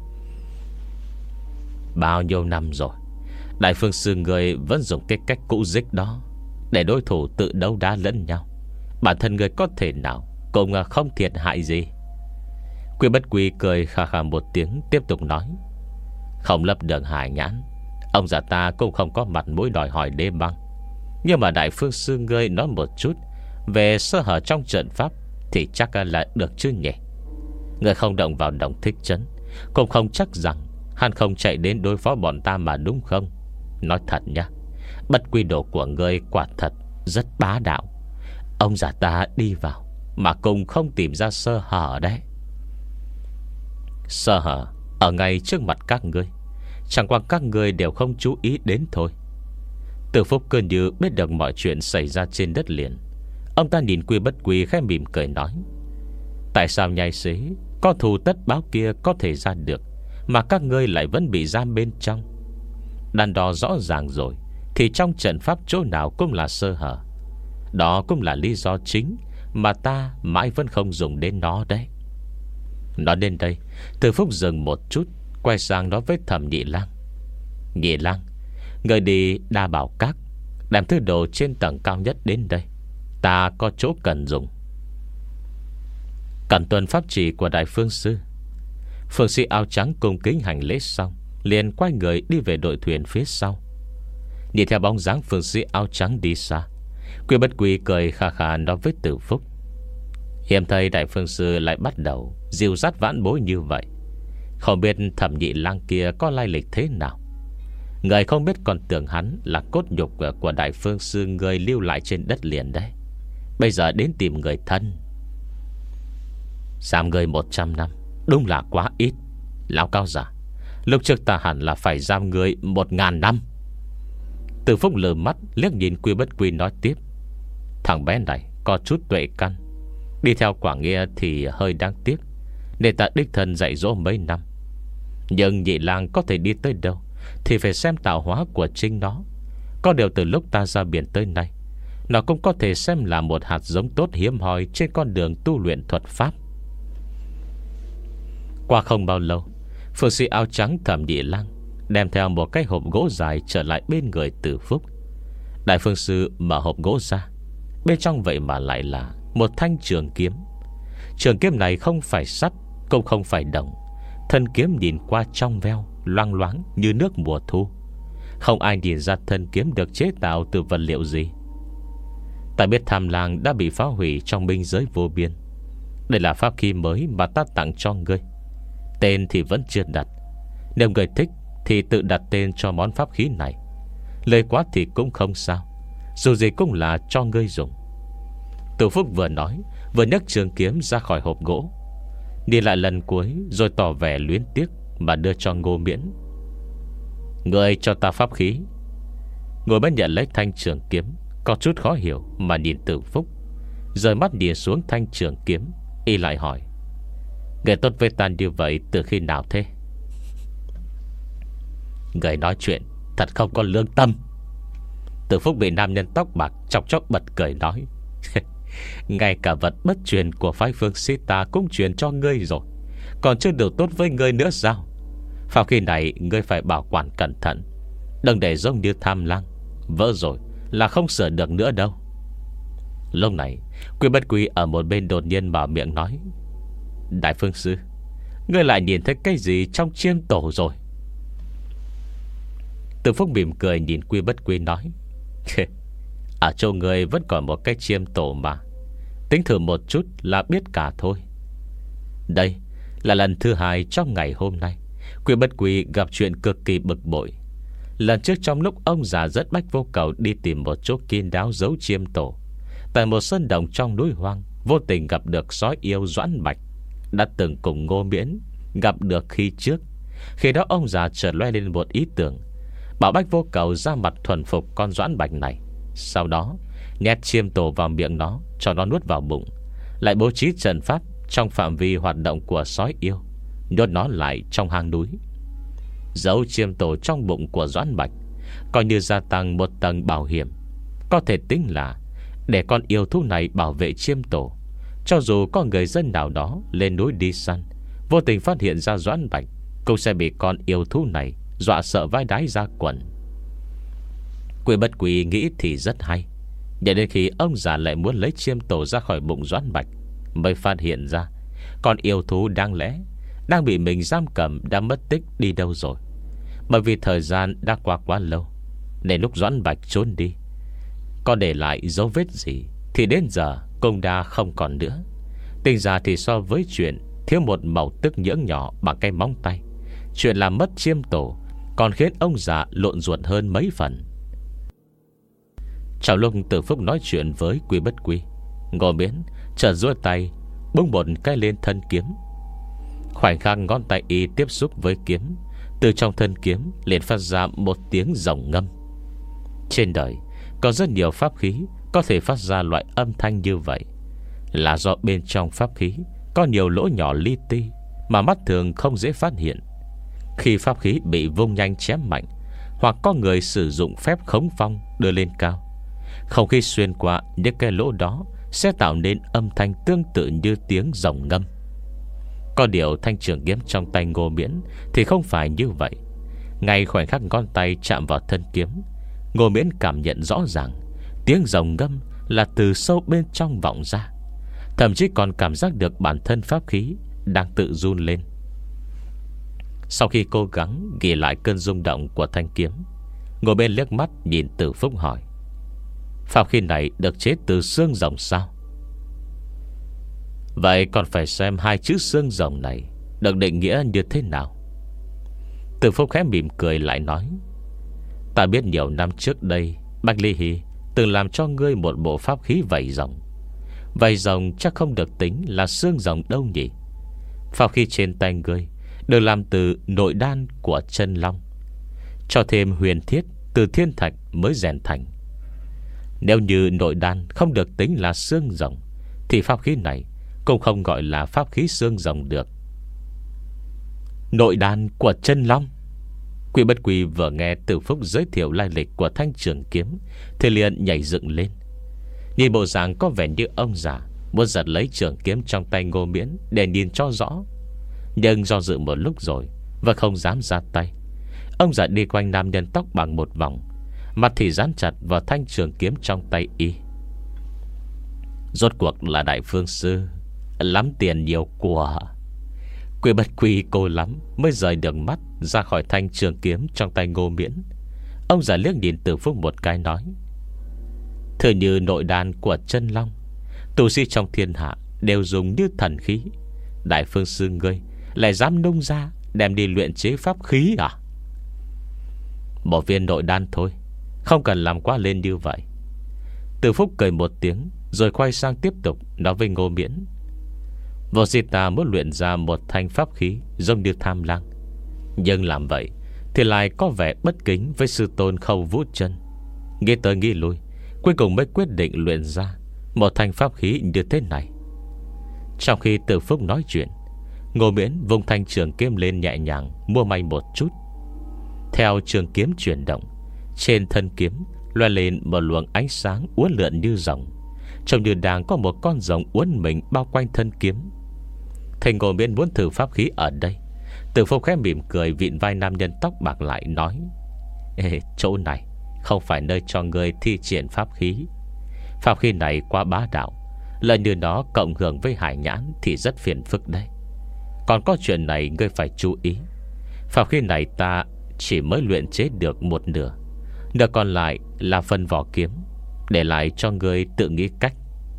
Bao nhiêu năm rồi, Đại Phương Sư người vẫn dùng cái cách cũ dích đó để đối thủ tự đấu đá lẫn nhau. Bản thân người có thể nào cũng không thiệt hại gì. Quy Bất Quy cười khà khà một tiếng, tiếp tục nói: Không lập được Hải Nhãn, ông già ta cũng không có mặt mũi đòi hỏi đế băng. Nhưng mà Đại Phương Sư ngươi nói một chút về sơ hở trong trận pháp thì chắc là được chứ nhỉ? Người không động vào Đồng Thích Trấn, cũng không chắc rằng hắn không chạy đến đối phó bọn ta mà đúng không? Nói thật nhá, Bất Quy đồ của ngươi quả thật rất bá đạo. Ông già ta đi vào mà cùng không tìm ra sơ hở đấy. Sơ hở ở ngay trước mặt các ngươi, chẳng qua các ngươi đều không chú ý đến thôi. Từ Phúc cứ như biết được mọi chuyện xảy ra trên đất liền. Ông ta nhìn Quy Bất Quy khẽ mỉm cười nói: tại sao nhai xế có thù tất báo kia có thể ra được, mà các ngươi lại vẫn bị giam bên trong? Đàn đo rõ ràng rồi, thì trong trận pháp chỗ nào cũng là sơ hở. Đó cũng là lý do chính mà ta mãi vẫn không dùng đến nó đấy. Nói đến đây, Từ Phúc dừng một chút, quay sang nói với Thẩm Nhị Lang: Nhị Lang, người đi Đa Bảo Các, đem thứ đồ trên tầng cao nhất đến đây, ta có chỗ cần dùng. Cần tuân pháp chỉ của Đại Phương Sư. Phương sĩ áo trắng cung kính hành lễ xong, liền quay người đi về đội thuyền phía sau. Nhìn theo bóng dáng phương sĩ áo trắng đi xa, Quy Bất Quy cười khà khà nói với Từ Phúc: hiếm thấy Đại Phương Sư lại bắt đầu dìu dắt vãn bối như vậy. Không biết Thẩm Nhị Lang kia có lai lịch thế nào. Người không biết còn tưởng hắn là cốt nhục của Đại Phương Sư người lưu lại trên đất liền đấy. Bây giờ đến tìm người thân. Giam người một trăm năm đúng là quá ít. Lão cao giả, lúc trước ta hẳn là phải giam người một ngàn năm. Từ Phúc lờ mắt liếc nhìn Quy Bất Quy nói tiếp: thằng bé này có chút tuệ căn, đi theo Quả Nghĩa thì hơi đáng tiếc, để ta đích thân dạy dỗ mấy năm. Nhưng Nhị Lang có thể đi tới đâu thì phải xem tạo hóa của chính nó. Có điều từ lúc ta ra biển tới nay, nó cũng có thể xem là một hạt giống tốt hiếm hoi trên con đường tu luyện thuật pháp. Qua không bao lâu, phương sĩ áo trắng Thẩm Nhị Lang đem theo một cái hộp gỗ dài trở lại bên người Từ Phúc. Đại Phương Sư mở hộp gỗ ra, bên trong vậy mà lại là một thanh trường kiếm. Trường kiếm này không phải sắt, cũng không phải đồng. Thân kiếm nhìn qua trong veo, loang loáng như nước mùa thu. Không ai nhìn ra thân kiếm được chế tạo từ vật liệu gì. Ta biết Tham Lang đã bị phá hủy trong binh giới vô biên. Đây là pháp khí mới mà ta tặng cho ngươi. Tên thì vẫn chưa đặt. Nếu ngươi thích thì tự đặt tên cho món pháp khí này. Lời quá thì cũng không sao, dù gì cũng là cho ngươi dùng. Từ Phúc vừa nói, vừa nhấc trường kiếm ra khỏi hộp gỗ, đi lại lần cuối rồi tỏ vẻ luyến tiếc mà đưa cho Ngô Miễn. Ngươi cho ta pháp khí. Ngô Miễn nhận lấy thanh trường kiếm, có chút khó hiểu mà nhìn Từ Phúc, rời mắt nhìn xuống thanh trường kiếm, y lại hỏi: người tốt với ta như vậy từ khi nào thế? Người nói chuyện thật không có lương tâm. Từ Phúc bị nam nhân tóc bạc chọc chọc bật cười nói: ngay cả vật bất truyền của phái Phương Sĩ ta cũng truyền cho ngươi rồi, còn chưa được tốt với ngươi nữa sao? Pháp khí này ngươi phải bảo quản cẩn thận, đừng để giống như Tham Lang, vỡ rồi là không sửa được nữa đâu. Lúc này Quy Bất Quy ở một bên đột nhiên mở miệng nói: Đại Phương Sư, ngươi lại nhìn thấy cái gì trong chiêm tổ rồi? Từ Phúc mỉm cười nhìn Quy Bất Quy nói: ở chỗ ngươi vẫn còn một cái chiêm tổ mà, tính thử một chút là biết cả thôi. Đây là lần thứ hai trong ngày hôm nay Quy Bất Quy gặp chuyện cực kỳ bực bội. Lần trước trong lúc ông già rất bách vô cầu đi tìm một chỗ kín đáo giấu chiêm tổ, tại một sơn động trong núi hoang, vô tình gặp được sói yêu Doãn Bạch, đã từng cùng Ngô Miễn gặp được khi trước. Khi đó ông già chợt lóe lên một ý tưởng, bảo bách vô cầu ra mặt thuần phục con Doãn Bạch này, sau đó nhét chiêm tổ vào miệng nó, cho nó nuốt vào bụng, lại bố trí trận pháp trong phạm vi hoạt động của sói yêu, nhốt nó lại trong hang núi, giấu chiêm tổ trong bụng của Doãn Bạch, coi như gia tăng một tầng bảo hiểm. Có thể tính là để con yêu thú này bảo vệ chiêm tổ. Cho dù có người dân nào đó lên núi đi săn, vô tình phát hiện ra Doãn Bạch, cũng sẽ bị con yêu thú này dọa sợ vai đái ra quần. Quy Bất Quy nghĩ thì rất hay, nhưng đến khi ông già lại muốn lấy chiêm tổ ra khỏi bụng Doãn Bạch, mới phát hiện ra con yêu thú đáng lẽ đang bị mình giam cầm đã mất tích đi đâu rồi. Bởi vì thời gian đã qua quá lâu, nên lúc Doãn Bạch trốn đi, có để lại dấu vết gì thì đến giờ cũng đã không còn nữa. Tính ra thì so với chuyện thiếu một mẩu tức nhưỡng nhỏ bằng cái móng tay, chuyện làm mất chiêm tổ còn khiến ông già lộn ruột hơn mấy phần. Trong lúc Từ Phúc nói chuyện với Quy Bất Quy, Ngô Miễn chợt duỗi tay búng một cái lên thân kiếm. Khoảnh khắc ngón tay y tiếp xúc với kiếm, từ trong thân kiếm liền phát ra một tiếng rồng ngâm. Trên đời có rất nhiều pháp khí có thể phát ra loại âm thanh như vậy, là do bên trong pháp khí có nhiều lỗ nhỏ li ti mà mắt thường không dễ phát hiện. Khi pháp khí bị vung nhanh chém mạnh, hoặc có người sử dụng phép khống phong đưa lên cao, không khí xuyên qua những cái lỗ đó sẽ tạo nên âm thanh tương tự như tiếng rồng ngâm. Có điều thanh trường kiếm trong tay Ngô Miễn thì không phải như vậy. Ngay khoảnh khắc ngón tay chạm vào thân kiếm, Ngô Miễn cảm nhận rõ ràng tiếng rồng ngâm là từ sâu bên trong vọng ra, thậm chí còn cảm giác được bản thân pháp khí đang tự run lên. Sau khi cố gắng ghi lại cơn rung động của thanh kiếm, Ngô Miễn liếc mắt nhìn Từ Phúc hỏi: pháp khí này được chế từ xương rồng sao? Vậy còn phải xem hai chữ xương rồng này được định nghĩa như thế nào. Từ Phúc khẽ mỉm cười lại nói: ta biết nhiều năm trước đây Bạch Ly Hy từng làm cho ngươi một bộ pháp khí vảy rồng. Vảy rồng chắc không được tính là xương rồng đâu nhỉ. Pháp khí trên tay ngươi được làm từ nội đan của chân long, cho thêm huyền thiết từ thiên thạch mới rèn thành. Nếu như nội đan không được tính là xương rồng, thì pháp khí này cũng không gọi là pháp khí xương rồng được. Nội đan của chân long. Quy Bất Quy vừa nghe Từ Phúc giới thiệu lai lịch của thanh trường kiếm thì liền nhảy dựng lên. Nhìn bộ dạng có vẻ như ông già muốn giật lấy trường kiếm trong tay Ngô Miễn để nhìn cho rõ, nhưng do dự một lúc rồi và không dám ra tay. Ông già đi quanh nam nhân tóc bằng một vòng, mặt thì dán chặt vào thanh trường kiếm trong tay y. Rốt cuộc là đại phương sư, lắm tiền nhiều của. Quy Bất Quy cô lắm mới rời được mắt ra khỏi thanh trường kiếm trong tay Ngô Miễn. Ông già liếc nhìn Từ Phúc một cái nói: thừa như nội đan của chân long, tu sĩ trong thiên hạ đều dùng như thần khí. Đại phương sư ngươi lại dám nung ra đem đi luyện chế pháp khí à? Một viên nội đan thôi, không cần làm quá lên như vậy. Từ Phúc cười một tiếng rồi quay sang tiếp tục nói với Ngô Miễn: vô si ta muốn luyện ra một thanh pháp khí giống như Tham Lang, nhưng làm vậy thì lại có vẻ bất kính với sư tôn Khâu Vũ Chân. Nghĩ tới nghĩ lui, cuối cùng mới quyết định luyện ra một thanh pháp khí như thế này. Trong khi Từ Phúc nói chuyện, Ngô Miễn vung thanh trường kiếm lên nhẹ nhàng mua may một chút. Theo trường kiếm chuyển động, trên thân kiếm loe lên một luồng ánh sáng uốn lượn như rồng, trông như đang có một con rồng uốn mình bao quanh thân kiếm. Thầy Ngô Miễn muốn thử pháp khí ở đây, Từ Phúc khẽ mỉm cười vịn vai nam nhân tóc bạc lại nói: ê, chỗ này không phải nơi cho ngươi thi triển pháp khí. Pháp khí này quá bá đạo, lỡ như nó cộng hưởng với hải nhãn thì rất phiền phức đấy. Còn có chuyện này ngươi phải chú ý. Pháp khí này ta chỉ mới luyện chế được một nửa, nửa còn lại là phần vỏ kiếm, để lại cho ngươi tự nghĩ cách.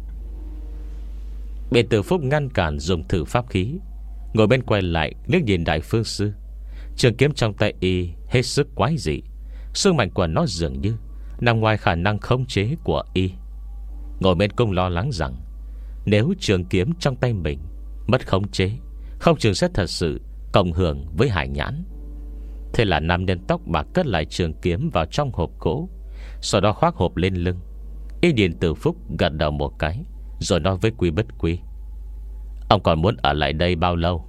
Bị Từ Phúc ngăn cản dùng thử pháp khí, ngồi bên quay lại liếc nhìn đại phương sư. Trường kiếm trong tay y hết sức quái dị, sức mạnh của nó dường như nằm ngoài khả năng khống chế của y. Ngồi bên cũng lo lắng rằng nếu trường kiếm trong tay mình mất khống chế, không chừng sẽ thật sự cộng hưởng với hải nhãn. Thế là nam nhân tóc bạc cất lại trường kiếm vào trong hộp gỗ, sau đó khoác hộp lên lưng. Y nhìn Từ Phúc gật đầu một cái rồi nói với Quy Bất Quy: ông còn muốn ở lại đây bao lâu?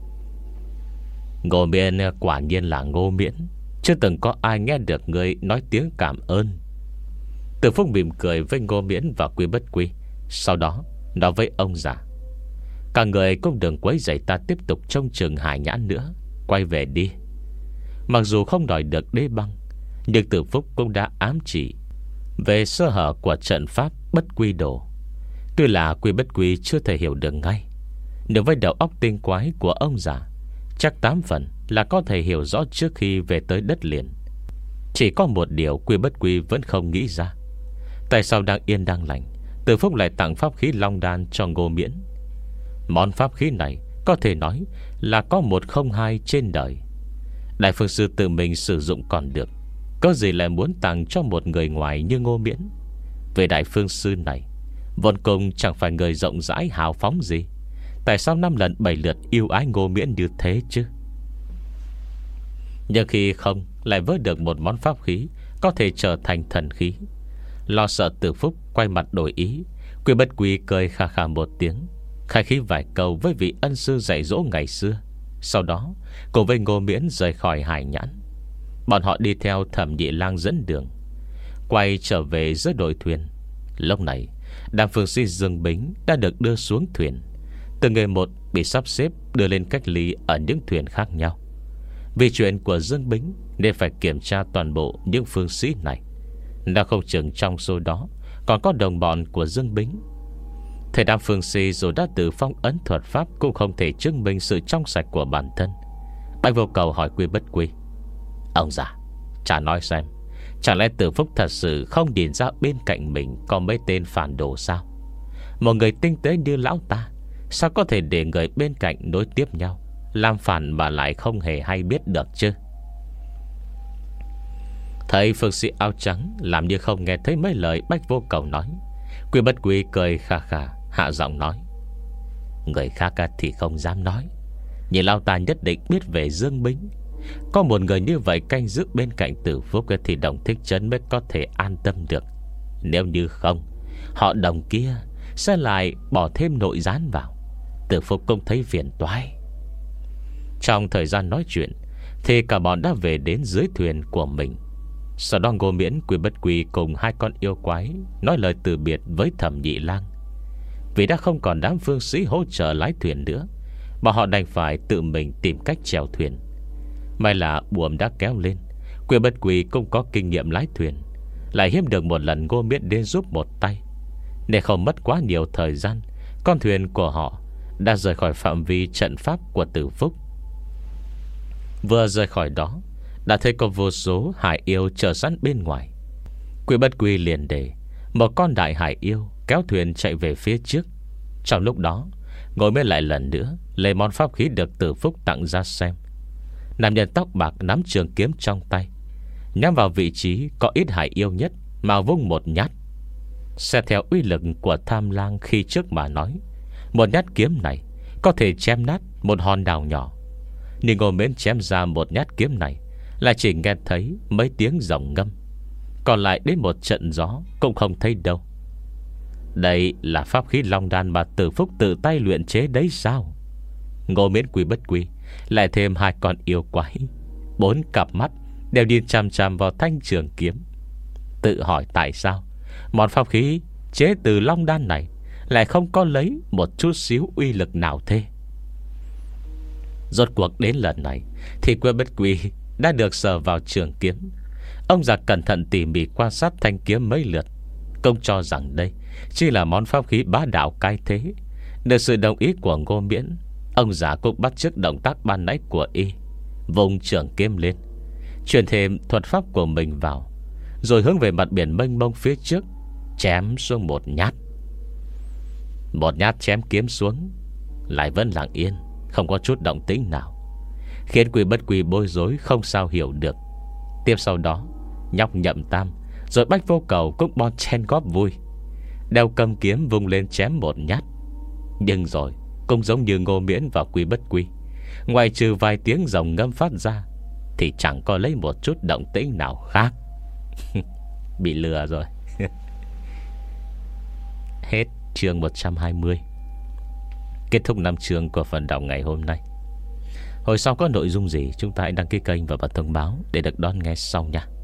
Ngô Miễn quả nhiên là Ngô Miễn, chưa từng có ai nghe được người nói tiếng cảm ơn. Từ Phúc mỉm cười với Ngô Miễn và Quy Bất Quy, sau đó nói với ông già: cả người cũng đừng quấy rầy ta tiếp tục trông chừng hải nhãn nữa, quay về đi. Mặc dù không đòi được đế băng, nhưng Từ Phúc cũng đã ám chỉ về sơ hở của trận pháp bất quy đồ. Tuy là Quy Bất Quy chưa thể hiểu được ngay, nhưng với đầu óc tinh quái của ông già, chắc tám phần là có thể hiểu rõ trước khi về tới đất liền. Chỉ có một điều Quy Bất Quy vẫn không nghĩ ra: tại sao đang yên đang lành, Từ Phúc lại tặng pháp khí Long Đan cho Ngô Miễn? Món pháp khí này có thể nói là có một không hai trên đời. Đại phương sư tự mình sử dụng còn được, có gì lại muốn tặng cho một người ngoài như Ngô Miễn. Về đại phương sư này vốn cùng chẳng phải người rộng rãi hào phóng gì, tại sao năm lần bảy lượt yêu ái Ngô Miễn như thế chứ? Nhưng khi không lại vớt được một món pháp khí có thể trở thành thần khí, lo sợ Từ Phúc quay mặt đổi ý, Quy Bất Quy cười khà khà một tiếng, khai khí vài câu với vị ân sư dạy dỗ ngày xưa. Sau đó cùng với Ngô Miễn rời khỏi Hải Nhãn. Bọn họ đi theo Thẩm Nhị Lang dẫn đường, quay trở về giữa đội thuyền. Lúc này đám phương sĩ Dương Bính đã được đưa xuống thuyền, từng người một bị sắp xếp đưa lên cách ly ở những thuyền khác nhau. Vì chuyện của Dương Bính nên phải kiểm tra toàn bộ những phương sĩ này. Đã không chừng trong số đó còn có đồng bọn của Dương Bính. Thầy đám phương sĩ dù đã tự phong ấn thuật pháp cũng không thể chứng minh sự trong sạch của bản thân. Bạch Vô Cầu hỏi Quy Bất Quy: ông già, chả nói xem, chẳng lẽ Từ Phúc thật sự không nhìn ra bên cạnh mình có mấy tên phản đồ sao? Một người tinh tế như lão ta sao có thể để người bên cạnh nối tiếp nhau làm phản mà lại không hề hay biết được chứ? Thấy phương sĩ áo trắng làm như không nghe thấy mấy lời Bạch Vô Cầu nói, Quy Bất Quy cười khà khà, hạ giọng nói: người khác thì không dám nói, nhưng lão ta nhất định biết về Dương Bính. Có một người như vậy canh giữ bên cạnh Từ Phúc thì Đồng Thích Trấn mới có thể an tâm được. Nếu như không, họ Đồng kia sẽ lại bỏ thêm nội gián vào, Từ Phúc cũng thấy phiền toái. Trong thời gian nói chuyện thì cả bọn đã về đến dưới thuyền của mình. Sau đó Ngô Miễn, Quy Bất Quy cùng hai con yêu quái nói lời từ biệt với Thẩm Nhị Lang. Vì đã không còn đám phương sĩ hỗ trợ lái thuyền nữa, mà họ đành phải tự mình tìm cách chèo thuyền. May là buồm đã kéo lên, Quy Bất Quy cũng có kinh nghiệm lái thuyền, lại hiếm được một lần Ngô Miễn đến giúp một tay. Để không mất quá nhiều thời gian, con thuyền của họ đã rời khỏi phạm vi trận pháp của Từ Phúc. Vừa rời khỏi đó đã thấy có vô số hải yêu chờ sẵn bên ngoài. Quy Bất Quy liền để một con đại hải yêu kéo thuyền chạy về phía trước. Trong lúc đó Ngồi mới lại lần nữa lấy món pháp khí được Từ Phúc tặng ra xem. Nam nhân tóc bạc nắm trường kiếm trong tay, nhắm vào vị trí có ít hải yêu nhất mà vung một nhát. Xét theo uy lực của Tham Lang khi trước mà nói, một nhát kiếm này có thể chém nát một hòn đảo nhỏ. Nhưng Ngô Miễn chém ra một nhát kiếm này là chỉ nghe thấy mấy tiếng rồng ngâm, còn lại đến một trận gió cũng không thấy đâu. Đây là pháp khí long đan mà Từ Phúc tự tay luyện chế đấy sao? Ngô Miễn, Quy Bất Quy lại thêm hai con yêu quái, bốn cặp mắt đều nhìn chằm chằm vào thanh trường kiếm, tự hỏi tại sao món pháp khí chế từ long đan này lại không có lấy một chút xíu uy lực nào thế. Rốt cuộc đến lần này thì Quy Bất Quy đã được sờ vào trường kiếm. Ông già cẩn thận tỉ mỉ quan sát thanh kiếm mấy lượt, công cho rằng đây chỉ là món pháp khí bá đạo cái thế. Được sự đồng ý của Ngô Miễn, ông già cũng bắt chước động tác ban nãy của y, vùng trường kiếm lên, truyền thêm thuật pháp của mình vào, rồi hướng về mặt biển mênh mông phía trước chém xuống một nhát. Một nhát chém kiếm xuống lại vẫn lặng yên, không có chút động tĩnh nào, khiến Quy Bất Quy bối rối không sao hiểu được. Tiếp sau đó Nhóc Nhậm Tam rồi Bách Vô Cầu cũng bon chen góp vui, đeo cầm kiếm vung lên chém một nhát. Nhưng rồi cũng giống như Ngô Miễn và Quy Bất Quy, ngoài trừ vài tiếng rồng ngâm phát ra thì chẳng có lấy một chút động tĩnh nào khác. Bị lừa rồi. Hết chương một trăm hai mươi. Kết thúc năm chương của phần đọc ngày hôm nay. Hồi sau có nội dung gì chúng ta hãy đăng ký kênh và bật thông báo để được đón nghe sau nha.